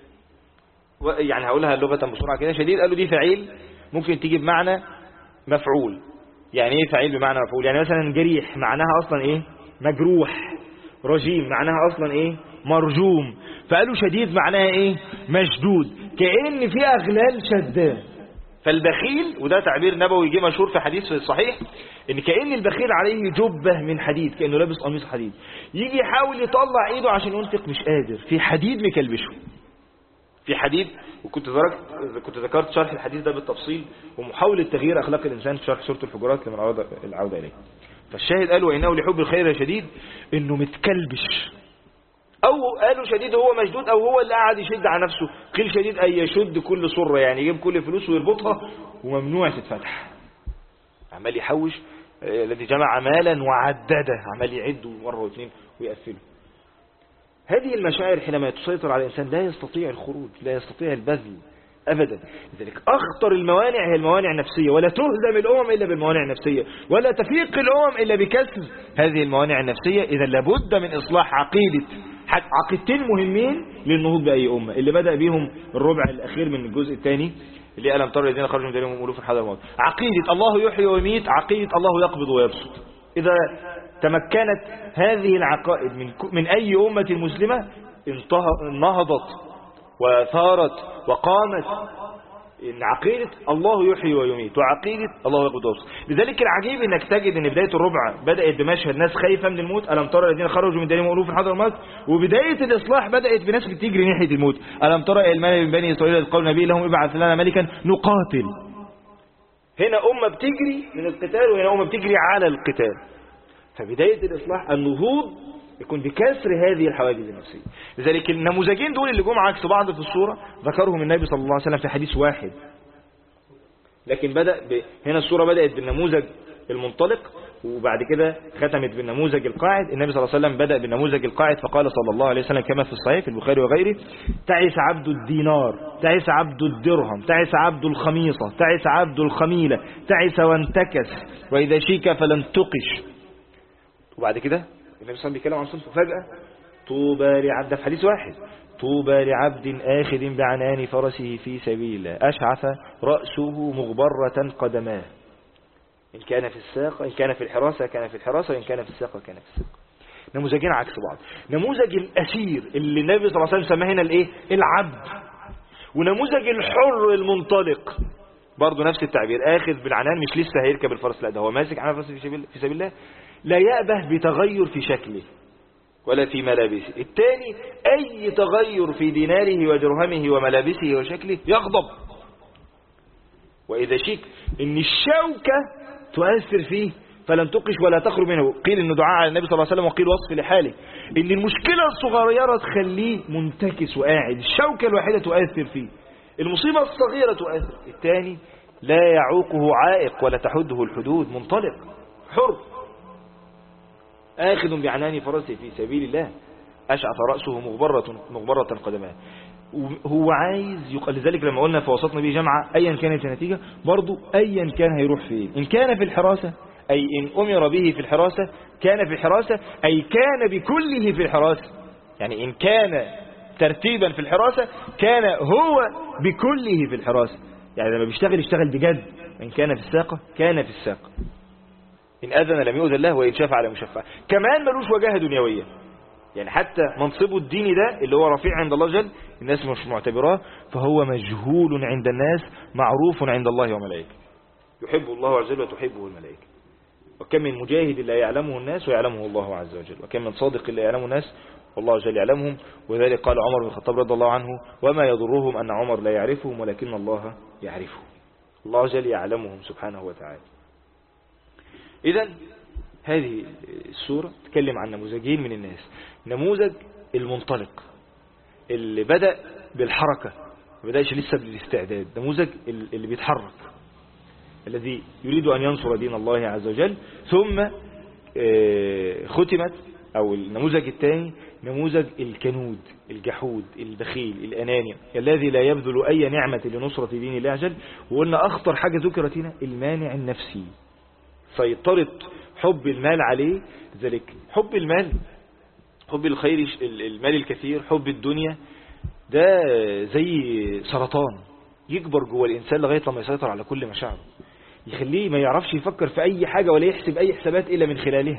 يعني هقولها لغة بسرعة كده. شديد قالوا دي فعيل ممكن تيجي بمعنى مفعول. يعني ايه فعيل بمعنى مفعول؟ يعني مثلا جريح معناها اصلا ايه؟ مجروح. رجيم معناها اصلا ايه؟ مرجوم. فقالوا شديد معناها ايه؟ مشدود، كأن في اغلال شداه. فالبخيل، وده تعبير نبوي جه مشهور في حديث صحيح، ان كأن البخيل عليه جبة من حديد، كأنه لابس قميص حديد، يجي يحاول يطلع ايده عشان ينفق مش قادر، في حديد مكلبشه، في حديد. وكنت ذكرت شرح الحديث ده بالتفصيل ومحاولة تغيير أخلاق الإنسان في شرح سورة الحجرات لمن أراد العودة إليه. فالشاهد قالوا إنه لحب الخير شديد، إنه متكلبش. أو قالوا شديد هو مشدود، أو هو اللي قاعد يشد على نفسه. قيل شديد أي يشد كل صرة، يعني يجيب كل فلوس ويربطها وممنوع تتفتح. عمال يحوش، الذي جمع مالا وعدده، عمال يعد مرة واثنين ويقفله. هذه المشاعر حينما تسيطر على الإنسان لا يستطيع الخروج، لا يستطيع البذل أبدا. لذلك أخطر الموانع هي الموانع النفسية، ولا تهزم الأمم إلا بالموانع النفسية، ولا تفيق الأمم إلا بكسر هذه الموانع النفسية. إذا لابد من إصلاح عقيدتين مهمين للنهوض بأي أمة، اللي بدأ بهم الربع الأخير من الجزء الثاني اللي ألم ترى الذين خرجوا من ديارهم ألوف حذر الموت. عقيدة الله يحيي ويميت، عقيدة الله يقبض ويبسط. إذا تمكنت هذه العقائد من أي أمة مسلمة نهضت وثارت وقامت. إن عقيدة الله يحيي ويميت وعقيدة الله يقبض ويبسط. لذلك العجيب انك تجد ان بداية الربع بدأت بمشهد ناس خايفة من الموت، ألم ترى الذين خرجوا من ديارهم ألوف حذر الموت، وبداية الإصلاح بدأت بناس بتجري ناحية الموت. ألم ترى الملأ من بني إسرائيل قالوا نبي لهم ابعث لنا ملكا نقاتل. هنا أمة بتجري من القتال، وهنا أمة بتجري على القتال. فبداية الإصلاح النهوض يكون بكسر هذه الحواجز النفسية. لذلك النموذجين دول اللي جم عكس بعض في الصورة ذكرهم النبي صلى الله عليه وسلم في حديث واحد. لكن هنا الصورة بدأت بالنموذج المنطلق، وبعد كده ختمت بالنموذج القاعد. النبي صلى الله عليه وسلم بدأ بالنموذج القاعد فقال صلى الله عليه وسلم كما في الصحيح في البخاري وغيره: تعس عبد الدينار، تعس عبد الدرهم، تعس عبد الخميصة، تعس عبد الخميلة، تعس وانتكس، وإذا شيك فلن تقش. وبعد كده النبي صلى الله عليه وسلم بيتكلم عن صنف، فجأة طوبى لعبد، في حديث واحد، طوبى لعبد آخذ بعنان فرسه في سبيل الله أشعث رأسه مغبرة قدماه. إن كان في الساق، إن كان في الحراسة كان في الحراسة، وإن كان في الساق كان في الساق. نموذجين عكس بعض. نموذج الأسير اللي النبي صلى الله عليه وسلم سماه هنا الإيه؟ العبد. ونموذج الحر المنطلق برضه نفس التعبير، آخذ بالعنان، مش لسه هيركب الفرس، لا ده هو ماسك عنان فرس في سبيل الله، لا يأبه بتغير في شكله ولا في ملابسه. الثاني أي تغير في ديناره ودرهمه وملابسه وشكله يغضب. وإذا شك إن الشوكة تؤثر فيه فلن تقش ولا تخرج منه. قيل إنه دعاء على النبي صلى الله عليه وسلم، وقيل وصف لحاله، إن المشكلة الصغيرة تخليه منتكس وقاعد، الشوكة الواحدة تؤثر فيه، المصيبة الصغيرة تؤثر. الثاني لا يعوقه عائق ولا تحده الحدود، منطلق حر آخذ بعنان فرسه في سبيل الله أشعث رأسه مغبرة قدماه. هو عايز لذلك لما قلنا في وسطنا به جمعة أيا كانت النتيجة برضو أيا كان هيروح فين، إن كان في الحراسة أي إن أمر به في الحراسة كان في الحراسة، أي كان بكله في الحراسة، يعني إن كان ترتيبا في الحراسة كان هو بكله في الحراسة، يعني لما بيشتغل يشتغل بجد. إن كان في الساقة كان في الساقة، إن أذن لم يؤذن له، وإن شفع لم يشفع. كمان ملوش وجاهة دنيوية، يعني حتى منصبه الديني ده اللي هو رفيع عند الله جل الناس مش معتبراه، فهو مجهول عند الناس معروف عند الله وملائكته، يحب الله عز وجل وتحبه الملائكة. وكم من مجاهد لا يعلمه الناس ويعلمه الله عز وجل، وكم من صادق لا يعلمه الناس والله جل يعلمهم. وذلك قال عمر بن الخطاب رضي الله عنه: وما يضرهم أن عمر لا يعرفهم ولكن الله يعرفهم. الله جل يعلمهم سبحانه وتعالى. إذن هذه السورة تتكلم عن نموذجين من الناس، نموذج المنطلق اللي بدأ بالحركة ما بدأش لسه بالاستعداد، نموذج اللي بيتحرك الذي يريد أن ينصر دين الله عز وجل. ثم ختمت أو النموذج الثاني نموذج الكنود الجحود البخيل الأناني الذي لا يبذل أي نعمة لنصرة دين الله عز وجل. وقلنا أخطر حاجة ذكرت هنا المانع النفسي، سيطرة حب المال عليه. لذلك حب المال، حب الخير، المال الكثير، حب الدنيا، ده زي سرطان يكبر جوه الإنسان لغاية لما يسيطر على كل مشاعره، يخليه ما يعرفش يفكر في أي حاجة ولا يحسب أي حسابات إلا من خلالها.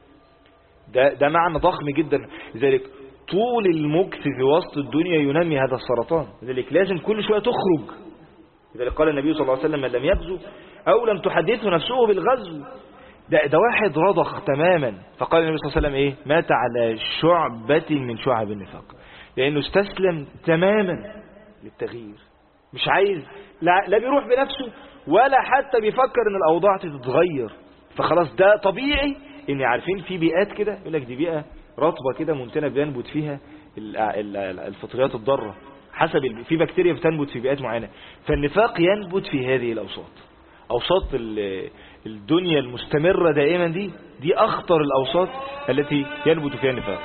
ده معنى ضخم جدا. لذلك طول المكث في وسط الدنيا ينمي هذا السرطان، لذلك لازم كل شوية تخرج. لذلك قال النبي صلى الله عليه وسلم: من لم يغزو أو لم تحدثه نفسه بالغزو. ده واحد رضخ تماما. فقال النبي صلى الله عليه وسلم إيه؟ مات على شعبة من شعب النفاق، لأنه استسلم تماما للتغيير، مش عايز لا بيروح بنفسه ولا حتى بيفكر ان الأوضاع تتغير. فخلاص ده طبيعي. ان عارفين في بيئات كده يقول لك دي بيئة رطبة كده منتنة بينبت فيها الفطريات الضارة، حسب في بكتيريا بتنبت في بيئات معينة. فالنفاق ينبت في هذه الأوساط، أوساط الدنيا المستمرة دائما، دي أخطر الأوساط التي ينبت فيها النفاق.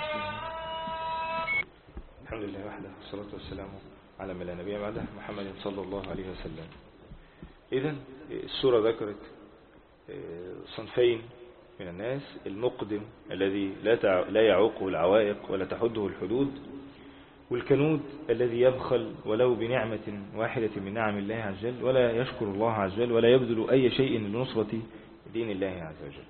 الحمد لله وحده والصلاة والسلام على من لا نبي بعده محمد صلى الله عليه وسلم. إذن السورة ذكرت صنفين من الناس: المقدم الذي لا يعوقه العوائق ولا تحده الحدود، والكنود الذي يبخل ولو بنعمة واحدة من نعم الله عز وجل ولا يشكر الله عز وجل ولا يبذل أي شيء لنصرة دين الله عز وجل.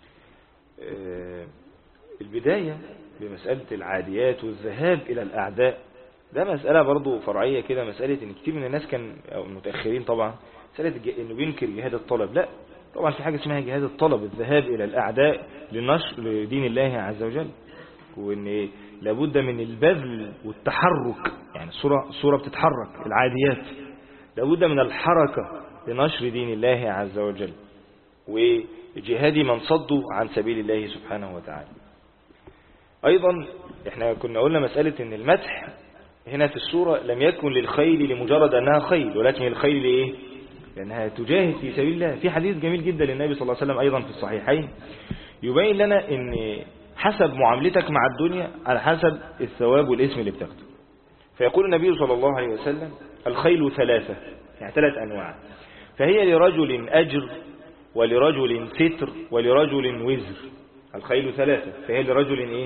البداية بمسألة العاديات والذهاب إلى الأعداء، ده مسألة برضو فرعية كده، مسألة إن كتير من الناس كان أو المتأخرين طبعا مسألة إنه بينكر جهاد الطلب. لا طبعا في حاجة اسمها جهاد الطلب، الذهاب إلى الأعداء لنشر دين الله عز وجل، وإن لابد من البذل والتحرك. يعني الصورة بتتحرك، العاديات لابد من الحركة لنشر دين الله عز وجل وجهاد من صدوا عن سبيل الله سبحانه وتعالى. أيضا احنا كنا قلنا مسألة إن المدح هنا في السورة لم يكن للخيل لمجرد أنها خيل، ولكن الخيل لإيه؟ لأنها تجاهد في سبيل الله. في حديث جميل جدا للنبي صلى الله عليه وسلم أيضا في الصحيحين يبين لنا إن حسب معاملتك مع الدنيا على حسب الثواب والاسم اللي بتاخده. فيقول النبي صلى الله عليه وسلم: الخيل ثلاثة، يعني 3 أنواع، فهي لرجل أجر ولرجل ستر ولرجل وزر. الخيل 3 فهي لرجل إيه؟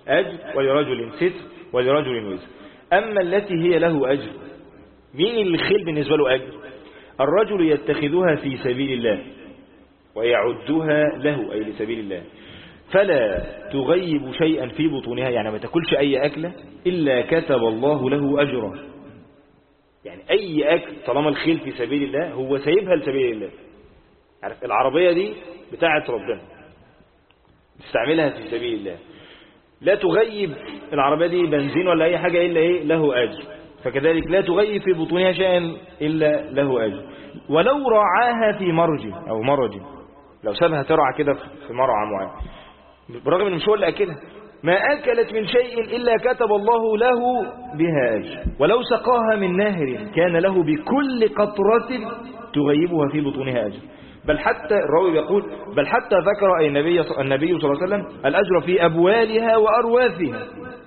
أجر ولرجل ستر ولرجل وزر. أما التي هي له أجر، مين اللي الخيل بالنسبة له أجر؟ الرجل يتخذها في سبيل الله ويعدها له أي لسبيل الله، فلا تغيب شيئا في بطونها، يعني ما تاكلش أي أكلة إلا كتب الله له أجرا. يعني أي أكل طالما الخيل في سبيل الله هو سايبها لسبيل الله. عارف العربية دي بتاعت ربنا تستعملها في سبيل الله، لا تغيب العربية دي بنزين ولا أي حاجة إلا إيه له أجر. فكذلك لا تغيب في بطونها شيئا إلا له أجر. ولو رعاها في مرج أو مرج، لو سابها ترعى كده في مرعى معين برغم أنه مش هو اللي أكلها، ما أكلت من شيء إلا كتب الله له بها أجر. ولو سقاها من نهر كان له بكل قطرة تغيبها في بطونها أجر. بل حتى الراوي يقول بل حتى ذكر النبي صلى الله عليه وسلم الأجر في أبوالها وأرواثها.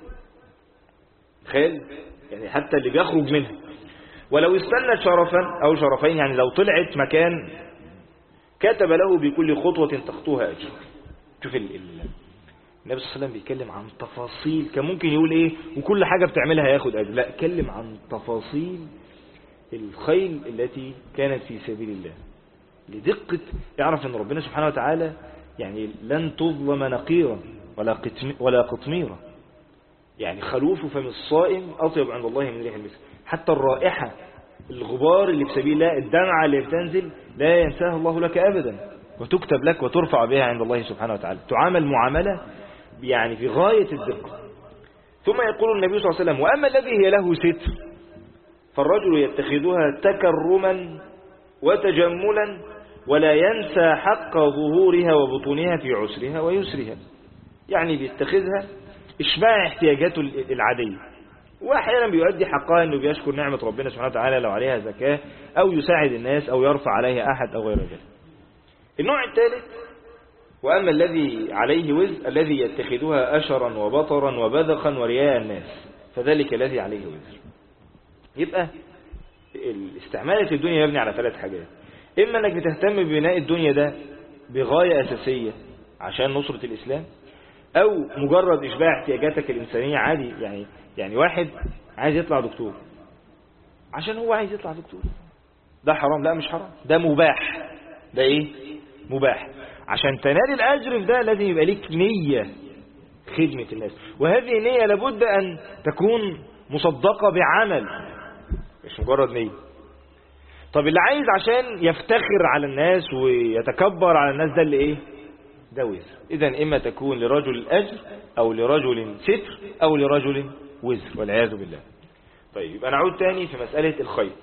تخيل يعني حتى اللي بيخرج منها. ولو استنت شرفا أو شرفين، يعني لو طلعت مكان كتب له بكل خطوة تخطوها أجر. شوف النبي صلى الله عليه وسلم بيتكلم عن تفاصيل، كان ممكن يقول إيه وكل حاجة بتعملها ياخد أجر، لا اتكلم عن تفاصيل الخيل التي كانت في سبيل الله لدقة. يعرف أن ربنا سبحانه وتعالى يعني لن تظلم نقيرا ولا قطميرا. يعني خلوف فم الصائم أطيب عند الله من ريح المسك. حتى الرائحة الغبار اللي في سبيل الله، الدمعة اللي بتنزل لا ينساها الله لك أبدا، وتكتب لك وترفع بها عند الله سبحانه وتعالى، تعامل معاملة يعني في غاية الدقة. ثم يقول النبي صلى الله عليه وسلم وأما الذي هي له ستر فالرجل يتخذها تكرما وتجملا ولا ينسى حق ظهورها وبطونها في عسرها ويسرها. يعني بيتخذها إشباع احتياجاته العادية، وأحيانا بيؤدي حقها أنه بيشكر نعمة ربنا سبحانه وتعالى لو عليها زكاة أو يساعد الناس أو يرفع عليها أحد أو غير ذلك. النوع الثالث وأما الذي عليه وزر الذي يتخذها أشرا وبطرا وبذخا ورياء الناس فذلك الذي عليه وزر. يبقى الاستعمال في الدنيا يبني على ثلاث حاجات: إما أنك بتهتم ببناء الدنيا ده بغاية أساسية عشان نصرة الإسلام، أو مجرد إشباع احتياجاتك الإنسانية عادي. يعني واحد عايز يطلع دكتور عشان هو عايز يطلع دكتور، ده حرام؟ لا مش حرام، ده مباح. ده إيه؟ مباح. عشان تنال الأجر في ده لازم يبقى ليك نية خدمة الناس، وهذه النية لابد أن تكون مصدقة بعمل مش مجرد نية. طب اللي عايز عشان يفتخر على الناس ويتكبر على الناس ده اللي ايه؟ ده وزر. اذا اما تكون لرجل اجر او لرجل ستر او لرجل وزر والعياذ بالله. طيب يبقى نعود تاني في مسألة الخير.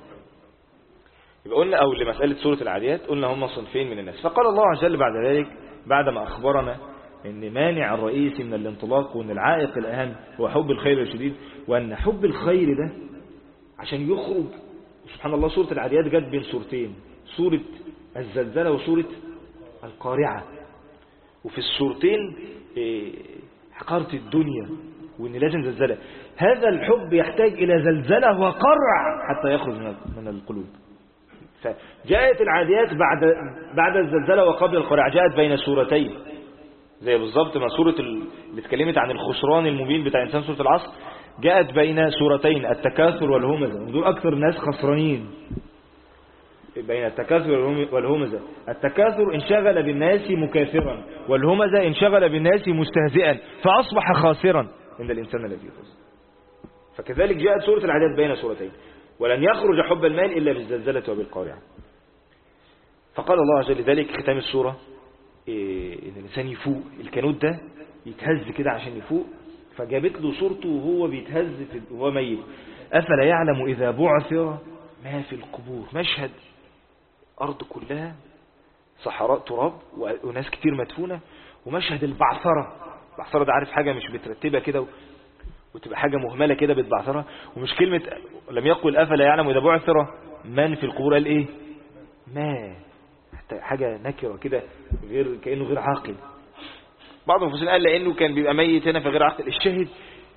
يبقى قلنا او لمسألة سورة العاديات قلنا هم صنفين من الناس. فقال الله عز وجل بعد ذلك بعدما اخبرنا ان مانع الرئيسي من الانطلاق وان العائق الاهم هو حب الخير الشديد، وان حب الخير ده عشان يخرج سبحان الله. سورة العاديات جت بين سورتين، سورة الزلزلة وسورة القارعة، وفي السورتين حقارة الدنيا وإن لازم زلزلة. هذا الحب يحتاج إلى زلزلة وقرع حتى يخرج من القلوب. فجاءت العاديات بعد الزلزلة وقبل القارعة، جاءت بين سورتين زي بالضبط ما سورة اللي اتكلمت عن الخسران المبين بتاع إنسان سورة العصر جاءت بين سورتين التكاثر والهمزة، ودول أكثر الناس خسرانين. بين التكاثر والهمزة، التكاثر انشغل بالناس مكاثرا، والهمزة انشغل بالناس مستهزئا فأصبح خاسرا إن الإنسان الذي خسر. فكذلك جاءت سورة العاديات بين سورتين، ولن يخرج حب المال إلا بالزلزلة وبالقارعة. فقال الله عز وجل ذلك ختام السورة إن الإنسان يفوق، الكنود ده يتهز كده عشان يفوق، فجابت له صورته وهو بيتهز وهو ميت. أفلا يعلم إذا بعثر ما في القبور. مشهد أرض كلها صحراء تراب وناس كتير مدفونة، ومشهد البعثرة. البعثرة ده عارف حاجة مش مترتبة كده وتبقى حاجة مهملة كده بتبعثرها. ومش كلمة لم يقل أفلا يعلم إذا بعثر من في القبور، قال إيه؟ ما حتى حاجة نكرة كده غير كأنه غير عاقل. بعض المفسرين قال لأنه كان بيبقى ميت هنا فغير عاقل. الشاهد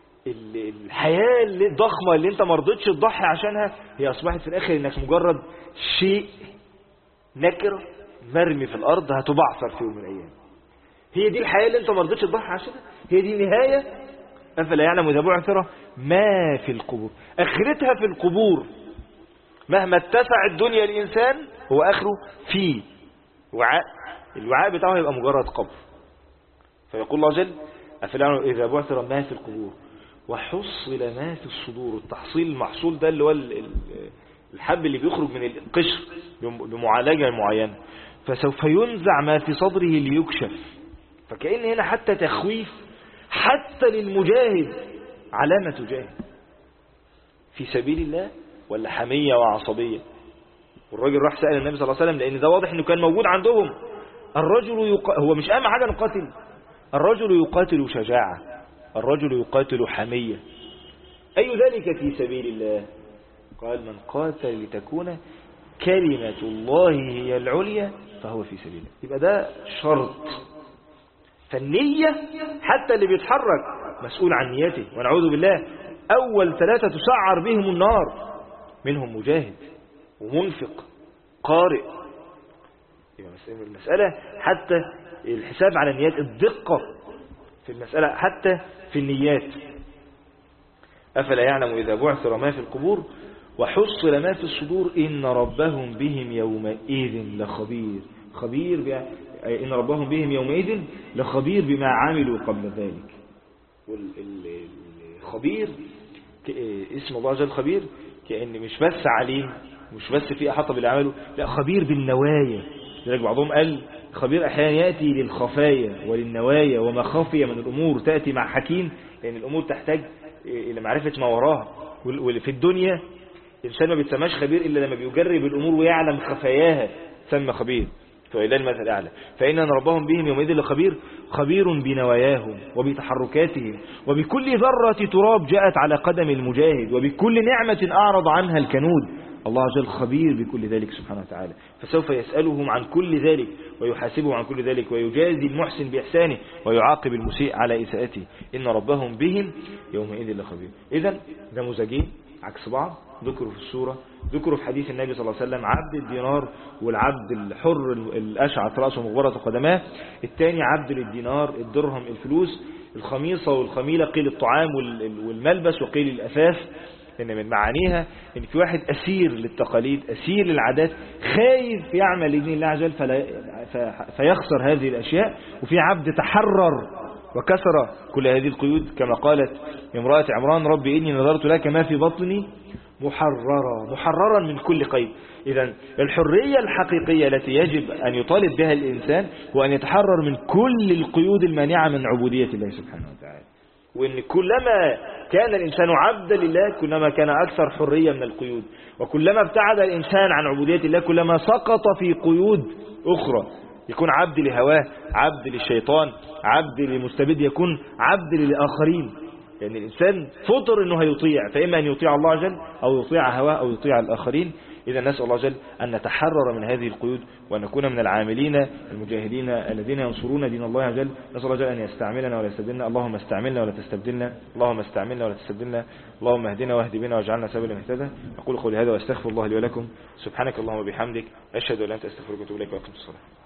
الحياة الضخمة اللي انت مرضتش تضحي عشانها هي أصبحت في الآخر انك مجرد شيء نكر مرمي في الأرض هتبعثر في يوم من الأيام. هي دي الحياة اللي انت مرضتش تضحي عشانها، هي دي نهاية أفلا يعلم إذا بعثر ما في القبور. آخرتها في القبور. مهما اتسع الدنيا الإنسان هو آخره في وعاء، الوعاء بتاعه يبقى مجرد قبر. فيقول الله جل أفلا يعلم إذا بعثر ما في القبور وحصل ما في الصدور. التحصيل المحصول ده اللي هو الحب اللي بيخرج من القشر بمعالجة معينة. فسوف ينزع ما في صدره ليكشف. فكأن هنا حتى تخويف حتى للمجاهد. علامة تجاهد في سبيل الله ولا حمية وعصبية؟ والراجل راح سأل النبي صلى الله عليه وسلم لأن ده واضح أنه كان موجود عندهم. الرجل هو مش أهم حاجة نقاتل. الرجل يقاتل شجاعة، الرجل يقاتل حمية. أي ذلك في سبيل الله؟ قال من قاتل لتكون كلمة الله هي العليا فهو في سبيل الله. يبقى ده شرط. فالنية حتى اللي بيتحرك مسؤول عن نيته، ونعوذ بالله أول 3 تسعر بهم النار، منهم مجاهد ومنفق قارئ. يبقى المسألة حتى الحساب على النيات، الدقة في المسألة حتى في النيات. أفلا يعلم إذا بعثر ما في القبور وحصل ما في الصدور إن ربهم بهم يومئذ لخبير. إن ربهم بهم يومئذ لخبير بما عملوا قبل ذلك. والخبير اسم الله جل خبير، كأن مش بس عليم، مش بس في أحاطة باللي عمله، لا خبير بالنوايا. لذلك بعضهم قال خبير أحيانا يأتي للخفايا وللنوايا وما خفي من الأمور تأتي مع حكيم، لأن الأمور تحتاج إلى معرفة ما وراها. وفي الدنيا الإنسان ما بيتسماش خبير إلا لما بيجرب الأمور ويعلم خفاياها تسمى خبير. فإلى المثل الأعلى. فإن ربهم بهم يومئذ لخبير، خبير بنواياهم وبتحركاتهم وبكل ذرة تراب جاءت على قدم المجاهد وبكل نعمة أعرض عنها الكنود. الله جل خبير بكل ذلك سبحانه وتعالى. فسوف يسألهم عن كل ذلك ويحاسبهم عن كل ذلك ويجازي المحسن بإحسانه ويعاقب المسيء على إساءته. إن ربهم بهم يومئذ لخبير. إذن نموذجين عكس بعض ذكروا في السورة، ذكروا في حديث النبي صلى الله عليه وسلم عبد الدينار والعبد الحر الأشعث رأسه مغبرة قدماه. الثاني عبد للدينار الدرهم الفلوس، الخميصة والخميلة قيل الطعام والملبس وقيل الأثاث. إن من معانيها إن في واحد أسير للتقاليد، أسير للعادات، خايف يعمل لدين الله عز وجل فيخسر هذه الأشياء. وفي عبد تحرر وكسر كل هذه القيود كما قالت امرأة عمران ربي إني نظرت لك ما في بطني محررا من كل قيد. إذن الحرية الحقيقية التي يجب أن يطالب بها الإنسان هو أن يتحرر من كل القيود المانعة من عبودية الله سبحانه وتعالى. وإن كلما كان الإنسان عبدا لله كلما كان أكثر حرية من القيود، وكلما ابتعد الإنسان عن عبودية الله كلما سقط في قيود أخرى. يكون عبد لهواه، عبد للشيطان، عبد للمستبد، يكون عبد للآخرين. لأن الإنسان فطر أنه هيطيع، فإما أن يطيع الله جل أو يطيع هواه أو يطيع الآخرين. إذا نسأل الله جل أن نتحرر من هذه القيود وأن نكون من العاملين المجاهدين الذين ينصرون دين الله جل. نسأل الله جل أن يستعملنا ولا يستبدلنا. اللهم استعملنا ولا تستبدلنا، اللهم استعملنا ولا تستبدلنا، اللهم اهدنا واهد بنا واجعلنا سبيلا مهتدى. أقول قولي هذا واستغفر الله لي ولكم. سبحانك اللهم وبحمدك، أشهد أن لا إله إلا أنت أستغفرك وأتوب إليك وأقم الصلاة.